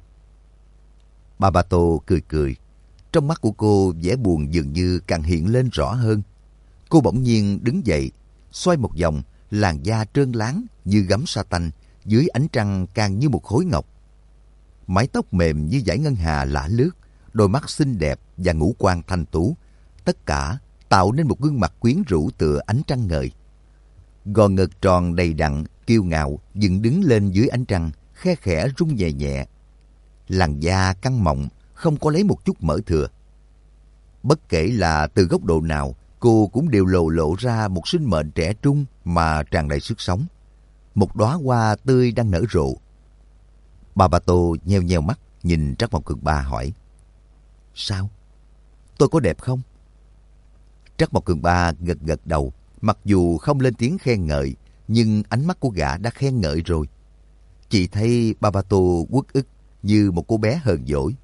Babato cười cười. Trong mắt của cô vẻ buồn dường như càng hiện lên rõ hơn. Cô bỗng nhiên đứng dậy, xoay một vòng, làn da trơn láng như gấm sa tanh, dưới ánh trăng càng như một khối ngọc. Mái tóc mềm như dải ngân hà lả lướt, đôi mắt xinh đẹp và ngũ quan thanh tú, tất cả tạo nên một gương mặt quyến rũ tựa ánh trăng ngời. Gò ngực tròn đầy đặn, kiêu ngạo dựng đứng lên dưới ánh trăng, khe khẽ rung nhẹ nhẹ. Làn da căng mọng, không có lấy một chút mỡ thừa. Bất kể là từ góc độ nào, cô cũng đều lộ ra một sinh mệnh trẻ trung mà tràn đầy sức sống. Một đóa hoa tươi đang nở rộ. Babato nheo nheo mắt nhìn Trắc Mộc Cường Ba hỏi: Sao? Tôi có đẹp không? Trắc Mộc Cường Ba gật gật đầu, mặc dù không lên tiếng khen ngợi, nhưng ánh mắt của gã đã khen ngợi rồi. Chị thấy Babato uất ức như một cô bé hờn dỗi.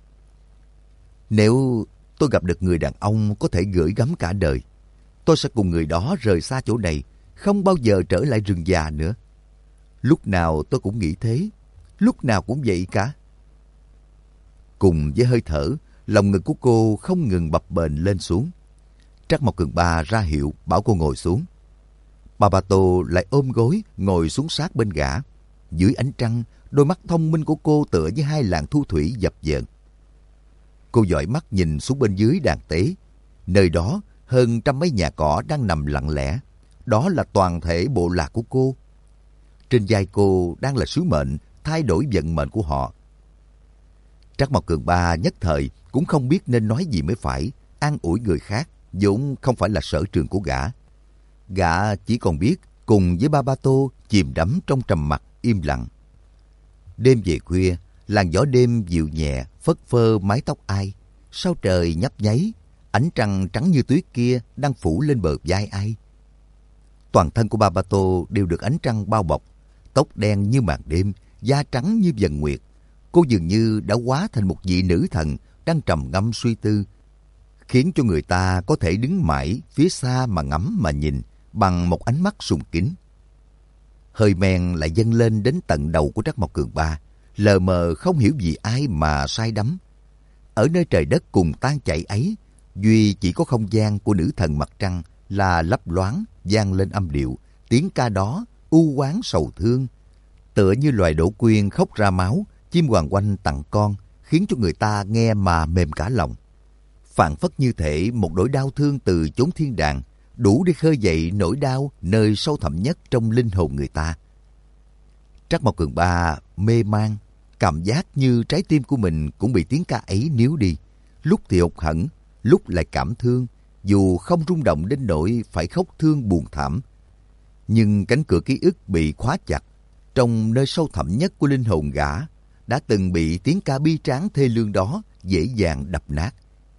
Nếu tôi gặp được người đàn ông có thể gửi gắm cả đời, tôi sẽ cùng người đó rời xa chỗ này, không bao giờ trở lại rừng già nữa. Lúc nào tôi cũng nghĩ thế, lúc nào cũng vậy cả. Cùng với hơi thở, lòng ngực của cô không ngừng bập bềnh lên xuống. Trắc Mộc Cường Ba ra hiệu bảo cô ngồi xuống. Babato lại ôm gối ngồi xuống sát bên gã. Dưới ánh trăng, đôi mắt thông minh của cô tựa như hai làn thu thủy dập dờn. Cô dõi mắt nhìn xuống bên dưới đàn tế. Nơi đó hơn trăm mấy nhà cỏ đang nằm lặng lẽ. Đó là toàn thể bộ lạc của cô. Trên vai cô đang là sứ mệnh thay đổi vận mệnh của họ. Trắc Mộc Cường Ba nhất thời cũng không biết nên nói gì mới phải, an ủi người khác vốn không phải là sở trường của gã. Gã chỉ còn biết cùng với Babato chìm đắm trong trầm mặc im lặng. Đêm về khuya, làn gió đêm dịu nhẹ phất phơ mái tóc ai. Sao trời nhấp nháy, ánh trăng trắng như tuyết kia đang phủ lên bờ vai ai. Toàn thân của Babato đều được ánh trăng bao bọc, tóc đen như màn đêm, da trắng như dần nguyệt. Cô dường như đã hóa thành một vị nữ thần đang trầm ngâm suy tư, khiến cho người ta có thể đứng mãi phía xa mà ngắm mà nhìn bằng một ánh mắt sùng kính. Hơi men lại dâng lên đến tận đầu của Trắc Mộc Cường Ba, lờ mờ không hiểu vì ai mà say đắm. Ở nơi trời đất cùng tan chảy ấy, duy chỉ có không gian của nữ thần mặt trăng là lấp loáng vang lên âm điệu, tiếng ca đó u oán sầu thương, tựa như loài đổ quyên khóc ra máu, chim hoàng oanh tặng con, khiến cho người ta nghe mà mềm cả lòng. Phảng phất như thể một nỗi đau thương từ chốn thiên đàng, đủ để khơi dậy nỗi đau nơi sâu thẳm nhất trong linh hồn người ta. Trắc Mộc Cường Ba mê man, cảm giác như trái tim của mình cũng bị tiếng ca ấy níu đi, lúc thì hụt hẫng, lúc lại cảm thương, dù không rung động đến nỗi phải khóc thương buồn thảm. Nhưng cánh cửa ký ức bị khóa chặt, trong nơi sâu thẳm nhất của linh hồn gã đã từng bị tiếng ca bi tráng thê lương đó dễ dàng đập nát.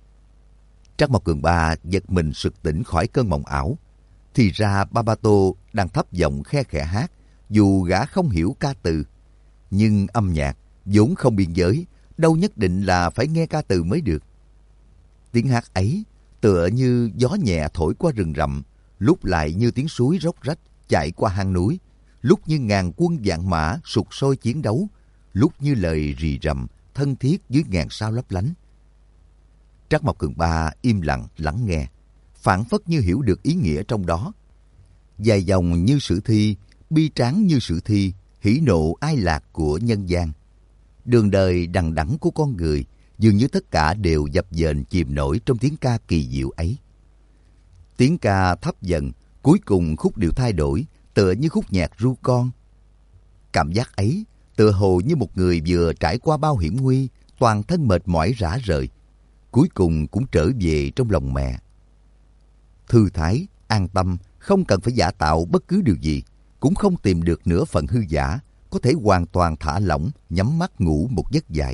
Trắc Mộc Cường Ba giật mình sực tỉnh khỏi cơn mộng ảo. Thì ra Babato đang thấp giọng khe khẽ hát, dù gã không hiểu ca từ. Nhưng âm nhạc vốn không biên giới, đâu nhất định là phải nghe ca từ mới được. Tiếng hát ấy tựa như gió nhẹ thổi qua rừng rậm, lúc lại như tiếng suối róc rách chảy qua hang núi, lúc như ngàn quân vạn mã sục sôi chiến đấu, lúc như lời rì rầm thân thiết dưới ngàn sao lấp lánh. Trắc Mộc Cường Ba im lặng lắng nghe, phảng phất như hiểu được ý nghĩa trong đó. Dài dòng như sử thi, bi tráng như sử thi, hỉ nộ ai lạc của nhân gian. Đường đời đằng đẵng của con người, dường như tất cả đều dập dềnh chìm nổi trong tiếng ca kỳ diệu ấy. Tiếng ca thấp dần, cuối cùng khúc điệu thay đổi, tựa như khúc nhạc ru con. Cảm giác ấy tựa hồ như một người vừa trải qua bao hiểm nguy, toàn thân mệt mỏi rã rời, cuối cùng cũng trở về trong lòng mẹ. Thư thái, an tâm, không cần phải giả tạo bất cứ điều gì, cũng không tìm được nửa phần hư giả, có thể hoàn toàn thả lỏng, nhắm mắt ngủ một giấc dài.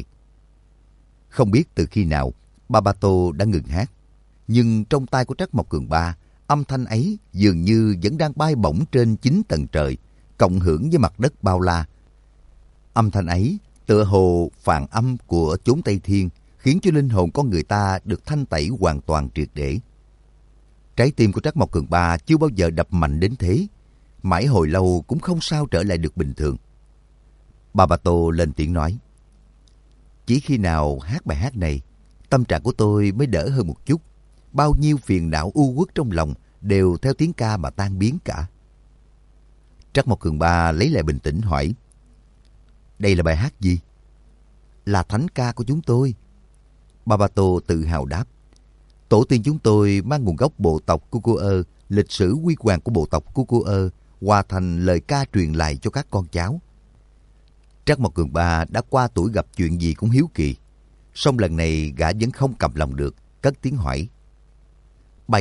Không biết từ khi nào, Babato đã ngừng hát, nhưng trong tai của Trắc Mộc Cường Ba, âm thanh ấy dường như vẫn đang bay bổng trên 9 tầng trời, cộng hưởng với mặt đất bao la. Âm thanh ấy Tựa hồ phàn âm của chốn Tây Thiên khiến cho linh hồn con người ta được thanh tẩy hoàn toàn triệt để. Trái tim của Trắc Mộc Cường Ba chưa bao giờ đập mạnh đến thế, mãi hồi lâu cũng không sao trở lại được bình thường. Bà Tô lên tiếng nói, chỉ khi nào hát bài hát này, tâm trạng của tôi mới đỡ hơn một chút. Bao nhiêu phiền não u uất trong lòng đều theo tiếng ca mà tan biến cả. Trắc Mộc Cường Ba lấy lại bình tĩnh hỏi, đây là bài hát gì? Là thánh ca của chúng tôi. Bà Tô tự hào đáp, tổ tiên chúng tôi mang nguồn gốc bộ tộc Cucuơ, lịch sử huy hoàng của bộ tộc Cucuơ hòa thành lời ca truyền lại cho các con cháu. Trắc Mộc Cường Ba đã qua tuổi gặp chuyện gì cũng hiếu kỳ, song lần này gã vẫn không cầm lòng được, cất tiếng hỏi, bài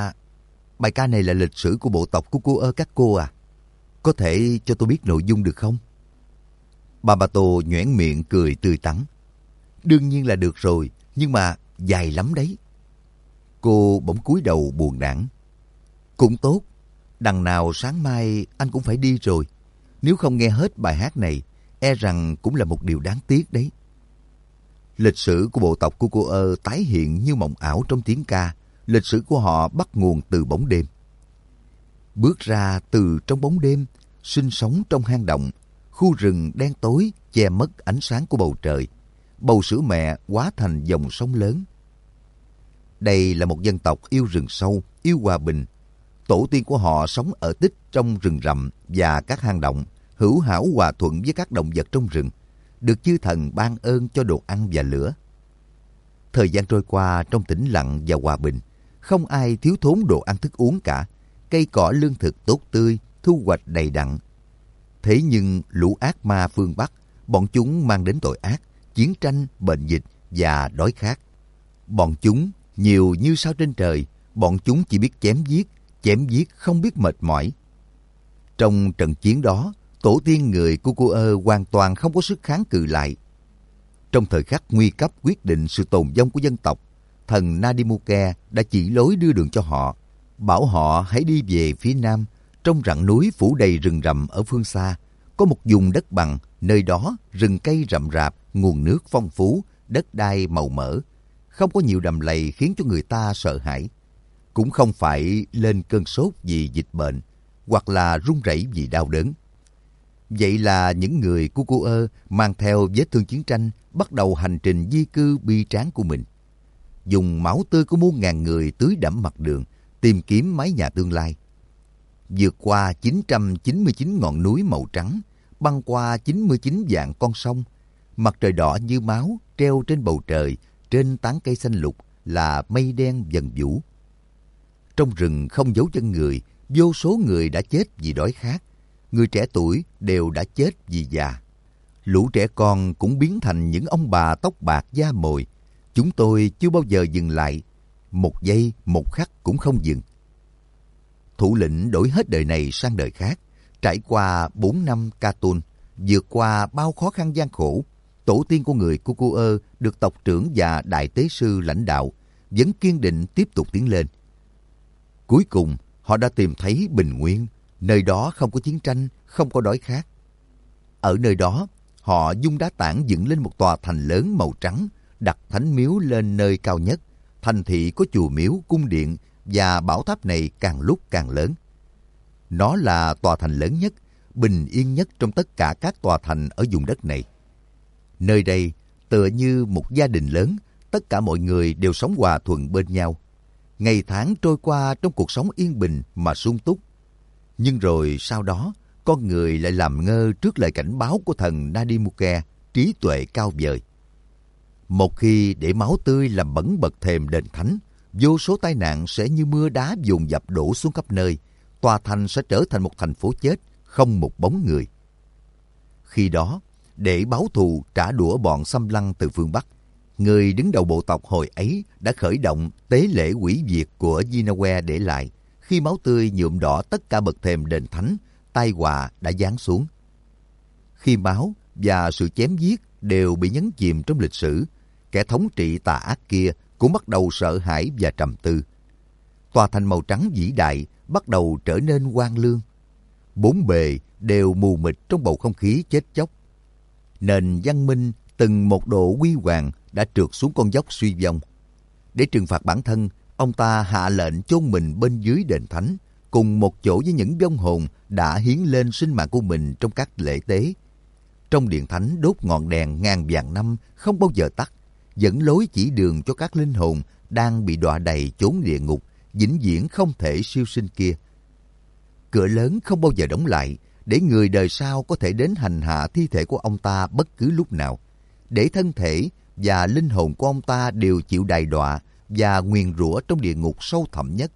ca này là lịch sử của bộ tộc Cucuơ các cô à? Có thể cho tôi biết nội dung được không? Bà Tô nhoẻn miệng cười tươi tắn, đương nhiên là được rồi, nhưng mà dài lắm đấy. Cô bỗng cúi đầu buồn nản. Cũng tốt, đằng nào sáng mai anh cũng phải đi rồi. Nếu không nghe hết bài hát này, e rằng cũng là một điều đáng tiếc đấy. Lịch sử của bộ tộc Cucuơ tái hiện như mộng ảo trong tiếng ca. Lịch sử của họ bắt nguồn từ bóng đêm. Bước ra từ trong bóng đêm, sinh sống trong hang động, khu rừng đen tối che mất ánh sáng của bầu trời. Bầu sữa mẹ hóa thành dòng sông lớn. Đây là một dân tộc yêu rừng sâu, yêu hòa bình. Tổ tiên của họ sống ở tích trong rừng rậm và các hang động, hữu hảo hòa thuận với các động vật trong rừng, được chư thần ban ơn cho đồ ăn và lửa. Thời gian trôi qua trong tĩnh lặng và hòa bình, không ai thiếu thốn đồ ăn thức uống cả, cây cỏ lương thực tốt tươi, thu hoạch đầy đặn. Thế nhưng lũ ác ma phương Bắc, bọn chúng mang đến tội ác, chiến tranh, bệnh dịch và đói khát. Bọn chúng nhiều như sao trên trời, bọn chúng chỉ biết chém giết không biết mệt mỏi. Trong trận chiến đó, tổ tiên người Cucuơ hoàn toàn không có sức kháng cự lại. Trong thời khắc nguy cấp quyết định sự tồn vong của dân tộc, thần Nadimuke đã chỉ lối đưa đường cho họ, bảo họ hãy đi về phía nam. Trong rặng núi phủ đầy rừng rậm ở phương xa, có một vùng đất bằng, nơi đó rừng cây rậm rạp, nguồn nước phong phú, đất đai màu mỡ. Không có nhiều đầm lầy khiến cho người ta sợ hãi. Cũng không phải lên cơn sốt vì dịch bệnh, hoặc là run rẩy vì đau đớn. Vậy là những người Cucuơ mang theo vết thương chiến tranh bắt đầu hành trình di cư bi tráng của mình. Dùng máu tươi của muôn ngàn người tưới đẫm mặt đường, tìm kiếm mái nhà tương lai. Vượt qua 999 ngọn núi màu trắng, băng qua 99 vạn con sông, mặt trời đỏ như máu treo trên bầu trời, trên tán cây xanh lục là mây đen vần vũ. Trong rừng không dấu chân người, vô số người đã chết vì đói khát. Người trẻ tuổi đều đã chết vì già. Lũ trẻ con cũng biến thành những ông bà tóc bạc da mồi. Chúng tôi chưa bao giờ dừng lại, một giây, một khắc cũng không dừng. Thủ lĩnh đổi hết đời này sang đời khác, trải qua 4 năm Katun, vượt qua bao khó khăn gian khổ. Tổ tiên của người Cucuơ được tộc trưởng và đại tế sư lãnh đạo, vẫn kiên định tiếp tục tiến lên. Cuối cùng, họ đã tìm thấy bình nguyên, nơi đó không có chiến tranh, không có đói khát. Ở nơi đó, họ dung đá tảng dựng lên một tòa thành lớn màu trắng, đặt thánh miếu lên nơi cao nhất. Thành thị có chùa miếu, cung điện và bảo tháp này càng lúc càng lớn. Nó là tòa thành lớn nhất, bình yên nhất trong tất cả các tòa thành ở vùng đất này. Nơi đây tựa như một gia đình lớn, tất cả mọi người đều sống hòa thuận bên nhau. Ngày tháng trôi qua trong cuộc sống yên bình mà sung túc. Nhưng rồi sau đó, con người lại làm ngơ trước lời cảnh báo của thần Nadimuke, trí tuệ cao vời. Một khi để máu tươi làm bẩn bật thềm đền thánh, vô số tai nạn sẽ như mưa đá dồn dập đổ xuống khắp nơi. Tòa thành sẽ trở thành một thành phố chết, không một bóng người. Khi đó, để báo thù trả đũa bọn xâm lăng từ phương Bắc, người đứng đầu bộ tộc hồi ấy đã khởi động tế lễ hủy diệt của Yinawe để lại. Khi máu tươi nhuộm đỏ tất cả bậc thềm đền thánh, tai họa đã giáng xuống. Khi máu và sự chém giết đều bị nhấn chìm trong lịch sử, kẻ thống trị tà ác kia cũng bắt đầu sợ hãi và trầm tư. Tòa thành màu trắng vĩ đại bắt đầu trở nên hoang lương. Bốn bề đều mù mịt trong bầu không khí chết chóc. Nền văn minh từng một độ huy hoàng đã trượt xuống con dốc suy vong. Để trừng phạt bản thân, ông ta hạ lệnh chôn mình bên dưới đền thánh, cùng một chỗ với những vong hồn đã hiến lên sinh mạng của mình trong các lễ tế. Trong điện thánh đốt ngọn đèn ngàn vàng năm không bao giờ tắt, dẫn lối chỉ đường cho các linh hồn đang bị đọa đầy chốn địa ngục, vĩnh viễn không thể siêu sinh kia. Cửa lớn không bao giờ đóng lại, để người đời sau có thể đến hành hạ thi thể của ông ta bất cứ lúc nào, để thân thể và linh hồn của ông ta đều chịu đày đọa và nguyền rủa trong địa ngục sâu thẳm nhất.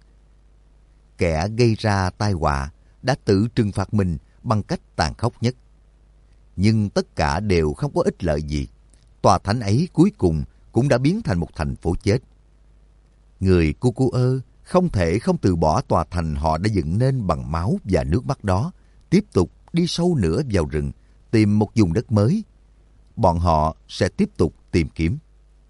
Kẻ gây ra tai họa đã tự trừng phạt mình bằng cách tàn khốc nhất. Nhưng tất cả đều không có ích lợi gì. Tòa thánh ấy cuối cùng cũng đã biến thành một thành phố chết. Người Cu-cu-ơ không thể không từ bỏ tòa thành họ đã dựng nên bằng máu và nước mắt đó, tiếp tục đi sâu nữa vào rừng, tìm một vùng đất mới. Bọn họ sẽ tiếp tục tìm kiếm.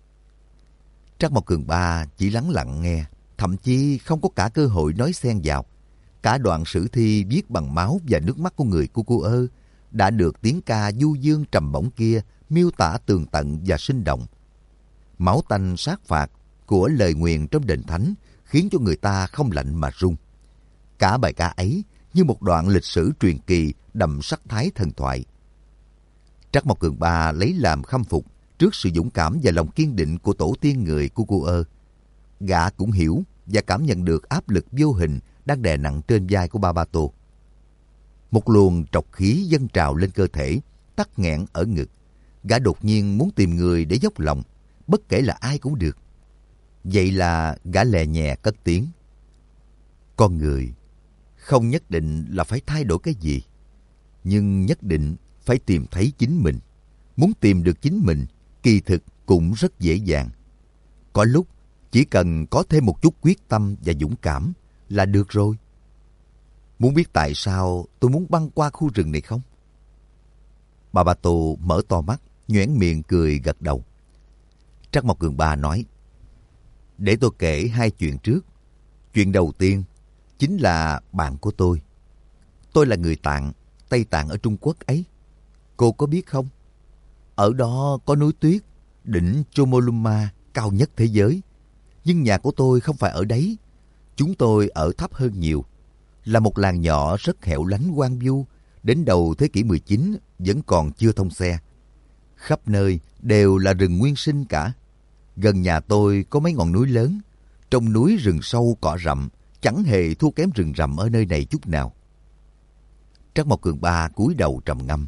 Trắc Mộc Cường Ba chỉ lắng lặng nghe, thậm chí không có cả cơ hội nói xen vào. Cả đoạn sử thi viết bằng máu và nước mắt của người Cu-cu-ơ đã được tiếng ca du dương trầm bổng kia miêu tả tường tận và sinh động. Máu tanh sát phạt của lời nguyền trong đền thánh khiến cho người ta không lạnh mà run. Cả bài ca ấy như một đoạn lịch sử truyền kỳ đậm sắc thái thần thoại. Trắc Mộc Cường Ba lấy làm khâm phục trước sự dũng cảm và lòng kiên định của tổ tiên người Cu-cu-ơ. Gã cũng hiểu và cảm nhận được áp lực vô hình đang đè nặng trên vai của Ba-ba-tô. Một luồng trọc khí dâng trào lên cơ thể, tắc nghẹn ở ngực. Gã đột nhiên muốn tìm người để dốc lòng, bất kể là ai cũng được. Vậy là gã lè nhẹ cất tiếng. Con người không nhất định là phải thay đổi cái gì, nhưng nhất định phải tìm thấy chính mình. Muốn tìm được chính mình, kỳ thực cũng rất dễ dàng. Có lúc chỉ cần có thêm một chút quyết tâm và dũng cảm là được rồi. Muốn biết tại sao tôi muốn băng qua khu rừng này không? Ba-ba-tô mở to mắt, nhoẻn miệng cười gật đầu. Trắc Mộc Cường Ba nói, để tôi kể hai chuyện trước. Chuyện đầu tiên chính là bạn của tôi. Tôi là người Tạng, Tây Tạng ở Trung Quốc ấy. Cô có biết không? Ở đó có núi tuyết, đỉnh Chomolungma cao nhất thế giới. Nhưng nhà của tôi không phải ở đấy. Chúng tôi ở thấp hơn nhiều. Là một làng nhỏ rất hẻo lánh hoang vu. Đến đầu thế kỷ 19 vẫn còn chưa thông xe. Khắp nơi đều là rừng nguyên sinh cả. Gần nhà tôi có mấy ngọn núi lớn. Trong núi rừng sâu cỏ rậm, chẳng hề thua kém rừng rậm ở nơi này chút nào. Trắc Mộc Cường Ba cúi đầu trầm ngâm.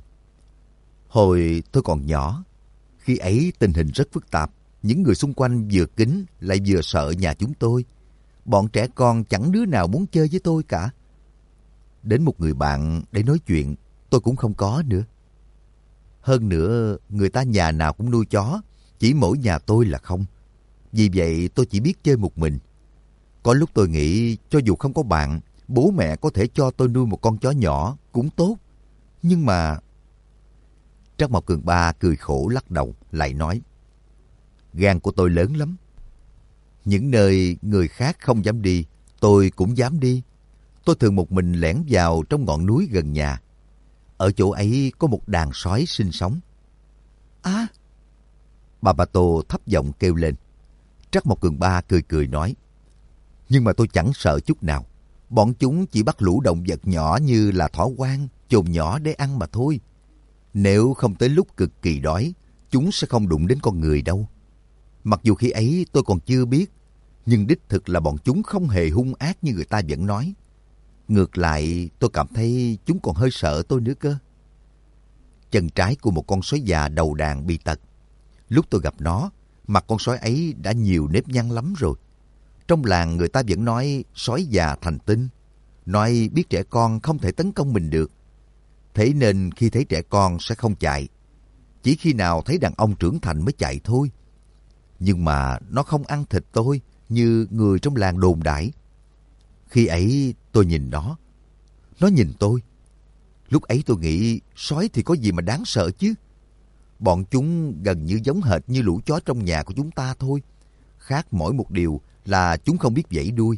Hồi tôi còn nhỏ, khi ấy tình hình rất phức tạp. Những người xung quanh vừa kính lại vừa sợ nhà chúng tôi. Bọn trẻ con chẳng đứa nào muốn chơi với tôi cả. Đến một người bạn để nói chuyện, tôi cũng không có nữa. Hơn nữa, người ta nhà nào cũng nuôi chó, chỉ mỗi nhà tôi là không. Vì vậy tôi chỉ biết chơi một mình. Có lúc tôi nghĩ cho dù không có bạn, bố mẹ có thể cho tôi nuôi một con chó nhỏ cũng tốt. Nhưng mà... Trắc Mộc Cường Ba cười khổ lắc đầu, lại nói, gan của tôi lớn lắm. Những nơi người khác không dám đi, tôi cũng dám đi. Tôi thường một mình lẻn vào trong ngọn núi gần nhà. Ở chỗ ấy có một đàn sói sinh sống. À! Ba-ba-tô thấp giọng kêu lên. Trắc Mộc Cường Ba cười cười nói, nhưng mà tôi chẳng sợ chút nào. Bọn chúng chỉ bắt lũ động vật nhỏ như là thỏ hoang, chồn nhỏ để ăn mà thôi. Nếu không tới lúc cực kỳ đói, chúng sẽ không đụng đến con người đâu. Mặc dù khi ấy tôi còn chưa biết, nhưng đích thực là bọn chúng không hề hung ác như người ta vẫn nói. Ngược lại, tôi cảm thấy chúng còn hơi sợ tôi nữa cơ. Chân trái của một con sói già đầu đàn bị tật. Lúc tôi gặp nó, mặt con sói ấy đã nhiều nếp nhăn lắm rồi. Trong làng người ta vẫn nói sói già thành tinh, nói biết trẻ con không thể tấn công mình được. Thế nên khi thấy trẻ con sẽ không chạy. Chỉ khi nào thấy đàn ông trưởng thành mới chạy thôi. Nhưng mà nó không ăn thịt tôi như người trong làng đồn đãi. Khi ấy tôi nhìn nó nhìn tôi. Lúc ấy tôi nghĩ sói thì có gì mà đáng sợ chứ. Bọn chúng gần như giống hệt như lũ chó trong nhà của chúng ta thôi. Khác mỗi một điều là chúng không biết vẫy đuôi.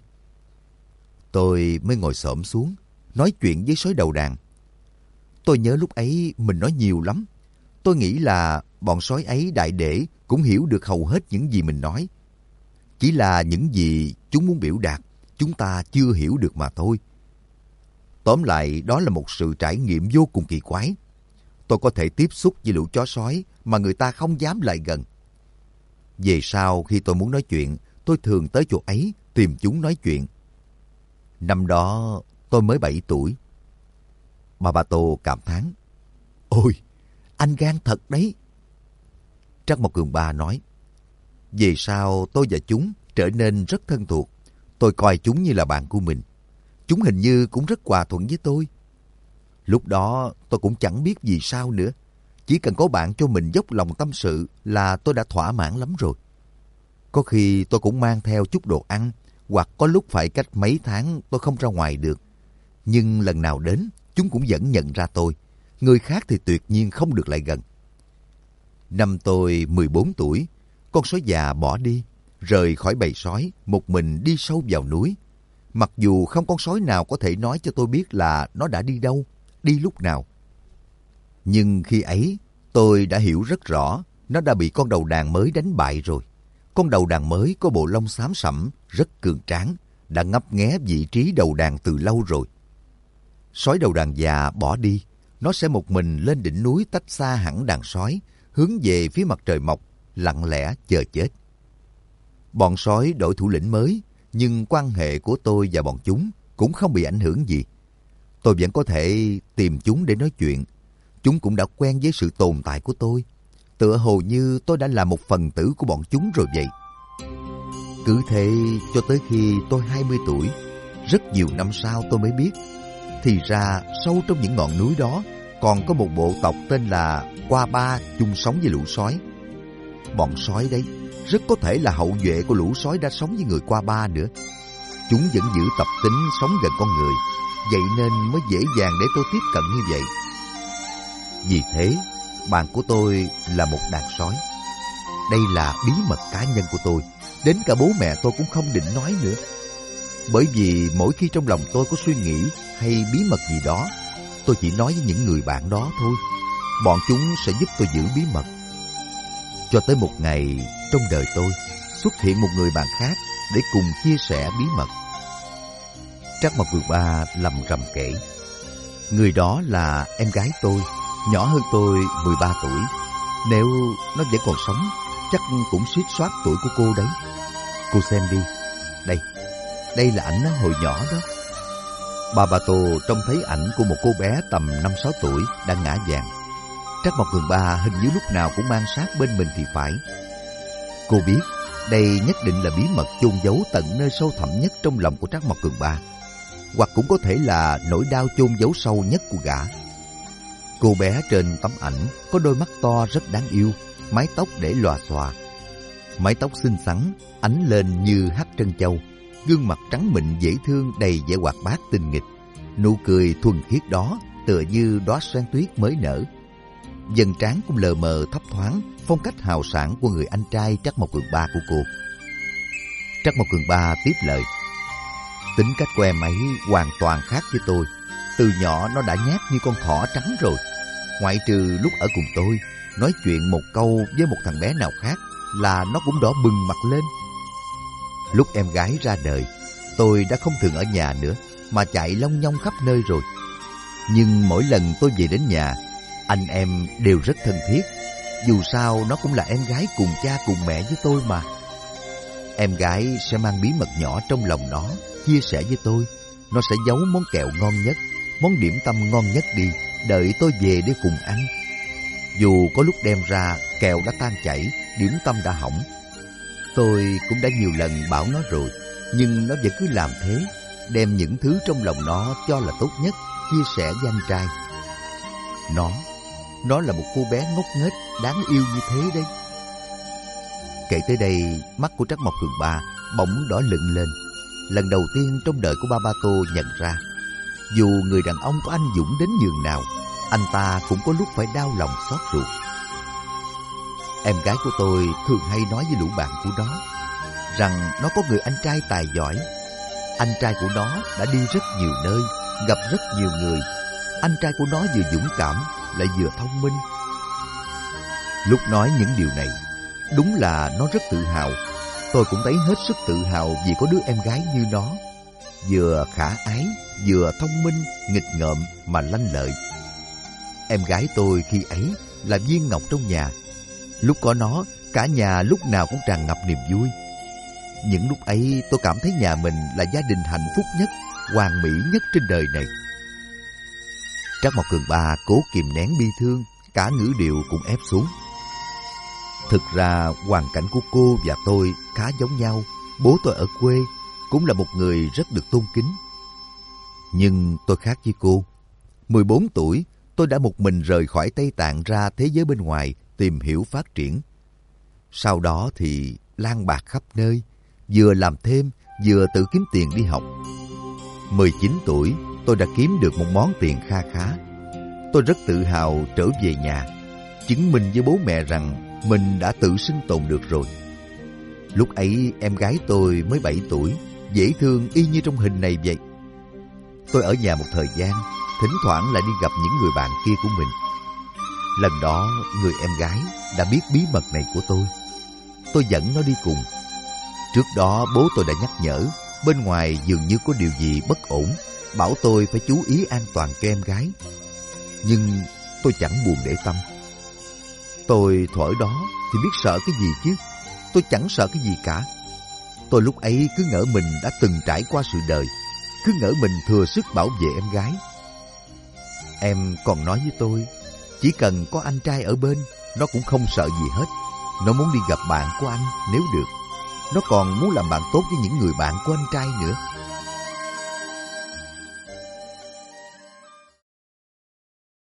Tôi mới ngồi xổm xuống, nói chuyện với sói đầu đàn. Tôi nhớ lúc ấy mình nói nhiều lắm. Tôi nghĩ là bọn sói ấy đại để cũng hiểu được hầu hết những gì mình nói. Chỉ là những gì chúng muốn biểu đạt, chúng ta chưa hiểu được mà thôi. Tóm lại, đó là một sự trải nghiệm vô cùng kỳ quái. Tôi có thể tiếp xúc với lũ chó sói mà người ta không dám lại gần. Về sau, khi tôi muốn nói chuyện, tôi thường tới chỗ ấy tìm chúng nói chuyện. Năm đó, tôi mới 7 tuổi. Babato cảm thán: "Ôi, anh gan thật đấy." Trắc Mộc Cường Ba nói: "Về sau, tôi và chúng trở nên rất thân thuộc. Tôi coi chúng như là bạn của mình. Chúng hình như cũng rất hòa thuận với tôi. Lúc đó, tôi cũng chẳng biết vì sao nữa. Chỉ cần có bạn cho mình dốc lòng tâm sự là tôi đã thỏa mãn lắm rồi. Có khi tôi cũng mang theo chút đồ ăn, hoặc có lúc phải cách mấy tháng tôi không ra ngoài được. Nhưng lần nào đến, chúng cũng vẫn nhận ra tôi. Người khác thì tuyệt nhiên không được lại gần." Năm tôi 14 tuổi, con sói già bỏ đi, rời khỏi bầy sói, một mình đi sâu vào núi. Mặc dù không con sói nào có thể nói cho tôi biết là nó đã đi đâu, đi lúc nào. Nhưng khi ấy, tôi đã hiểu rất rõ nó đã bị con đầu đàn mới đánh bại rồi. Con đầu đàn mới có bộ lông xám sẫm, rất cường tráng, đã ngấp nghé vị trí đầu đàn từ lâu rồi. Sói đầu đàn già bỏ đi, nó sẽ một mình lên đỉnh núi tách xa hẳn đàn sói, hướng về phía mặt trời mọc, lặng lẽ chờ chết. Bọn sói đổi thủ lĩnh mới, nhưng quan hệ của tôi và bọn chúng cũng không bị ảnh hưởng gì. Tôi vẫn có thể tìm chúng để nói chuyện. Chúng cũng đã quen với sự tồn tại của tôi. Tựa hồ như tôi đã là một phần tử của bọn chúng rồi vậy. Cứ thế cho tới khi tôi 20 tuổi, rất nhiều năm sau tôi mới biết. Thì ra sâu trong những ngọn núi đó còn có một bộ tộc tên là Qua Ba chung sống với lũ sói. Bọn sói đấy rất có thể là hậu duệ của lũ sói đã sống với người Qua Ba nữa. Chúng vẫn giữ tập tính sống gần con người, vậy nên mới dễ dàng để tôi tiếp cận như vậy. Vì thế, bạn của tôi là một đàn sói. Đây là bí mật cá nhân của tôi, đến cả bố mẹ tôi cũng không định nói nữa. Bởi vì mỗi khi trong lòng tôi có suy nghĩ hay bí mật gì đó, tôi chỉ nói với những người bạn đó thôi. Bọn chúng sẽ giúp tôi giữ bí mật. Cho tới một ngày trong đời tôi xuất hiện một người bạn khác để cùng chia sẻ bí mật. Trắc Mộc Cường Ba lầm rầm kể: "Người đó là em gái tôi, nhỏ hơn tôi 13 tuổi. Nếu nó vẫn còn sống, chắc cũng suýt soát tuổi của cô đấy. Cô xem đi, đây là ảnh nó hồi nhỏ đó." Babato trông thấy ảnh của một cô bé tầm 5-6 tuổi đang ngã vàng. Trắc Mộc Cường Ba hình như lúc nào cũng mang sát bên mình thì phải. Cô biết đây nhất định là bí mật chôn giấu tận nơi sâu thẳm nhất trong lòng của Trắc Mộc Cường Ba, hoặc cũng có thể là nỗi đau chôn giấu sâu nhất của gã. Cô bé trên tấm ảnh có đôi mắt to rất đáng yêu, mái tóc để lòa xòa. Mái tóc xinh xắn ánh lên như hắc trân châu, gương mặt trắng mịn dễ thương đầy vẻ hoạt bát tinh nghịch. Nụ cười thuần khiết đó tựa như đóa xoan tuyết mới nở. Dần trán cũng lờ mờ thấp thoáng phong cách hào sảng của người anh trai Trắc Mộc Cường Ba của cô. Trắc Mộc Cường Ba tiếp lời: "Tính cách của em ấy hoàn toàn khác với tôi. Từ nhỏ nó đã nhát như con thỏ trắng rồi. Ngoại trừ lúc ở cùng tôi, nói chuyện một câu với một thằng bé nào khác là nó cũng đỏ bừng mặt lên. Lúc em gái ra đời, tôi đã không thường ở nhà nữa, mà chạy lông nhông khắp nơi rồi. Nhưng mỗi lần tôi về đến nhà, anh em đều rất thân thiết. Dù sao nó cũng là em gái cùng cha cùng mẹ với tôi mà. Em gái sẽ mang bí mật nhỏ trong lòng nó, chia sẻ với tôi. Nó sẽ giấu món kẹo ngon nhất, món điểm tâm ngon nhất đi, đợi tôi về để cùng ăn. Dù có lúc đem ra, kẹo đã tan chảy, điểm tâm đã hỏng. Tôi cũng đã nhiều lần bảo nó rồi, nhưng nó vẫn cứ làm thế, đem những thứ trong lòng nó cho là tốt nhất, chia sẻ với anh trai. Nó là một cô bé ngốc nghếch, đáng yêu như thế đấy." Kể tới đây, mắt của Trắc Mộc Cường Ba bỗng đỏ lựng lên. Lần đầu tiên trong đời của Babato nhận ra, dù người đàn ông có anh dũng đến nhường nào, anh ta cũng có lúc phải đau lòng xót ruột. Em gái của tôi thường hay nói với lũ bạn của nó rằng nó có người anh trai tài giỏi. Anh trai của nó đã đi rất nhiều nơi, gặp rất nhiều người. Anh trai của nó vừa dũng cảm lại vừa thông minh. Lúc nói những điều này, đúng là nó rất tự hào. Tôi cũng thấy hết sức tự hào vì có đứa em gái như nó. Vừa khả ái, vừa thông minh, nghịch ngợm mà lanh lợi. Em gái tôi khi ấy là viên ngọc trong nhà. Lúc có nó, cả nhà lúc nào cũng tràn ngập niềm vui. Những lúc ấy tôi cảm thấy nhà mình là gia đình hạnh phúc nhất, hoàn mỹ nhất trên đời này. Trác Mộc Cường Ba cố kìm nén bi thương, cả ngữ điệu cũng ép xuống. Thực ra hoàn cảnh của cô và tôi khá giống nhau. Bố tôi ở quê, cũng là một người rất được tôn kính. Nhưng tôi khác với cô. 14 tuổi, tôi đã một mình rời khỏi Tây Tạng ra thế giới bên ngoài tìm hiểu phát triển. Sau đó thì lang bạc khắp nơi, vừa làm thêm, vừa tự kiếm tiền đi học. 19 tuổi, tôi đã kiếm được một món tiền kha khá. Tôi rất tự hào trở về nhà, chứng minh với bố mẹ rằng mình đã tự sinh tồn được rồi. Lúc ấy em gái tôi mới 7 tuổi, dễ thương y như trong hình này vậy. Tôi ở nhà một thời gian, thỉnh thoảng lại đi gặp những người bạn kia của mình. Lần đó, người em gái đã biết bí mật này của tôi. Tôi dẫn nó đi cùng. Trước đó bố tôi đã nhắc nhở, bên ngoài dường như có điều gì bất ổn, bảo tôi phải chú ý an toàn cho em gái. Nhưng tôi chẳng buồn để tâm. Tôi thuở đó thì biết sợ cái gì chứ. Tôi chẳng sợ cái gì cả. Tôi lúc ấy cứ ngỡ mình đã từng trải qua sự đời, cứ ngỡ mình thừa sức bảo vệ em gái. Em còn nói với tôi, chỉ cần có anh trai ở bên, nó cũng không sợ gì hết. Nó muốn đi gặp bạn của anh nếu được. Nó còn muốn làm bạn tốt với những người bạn của anh trai nữa.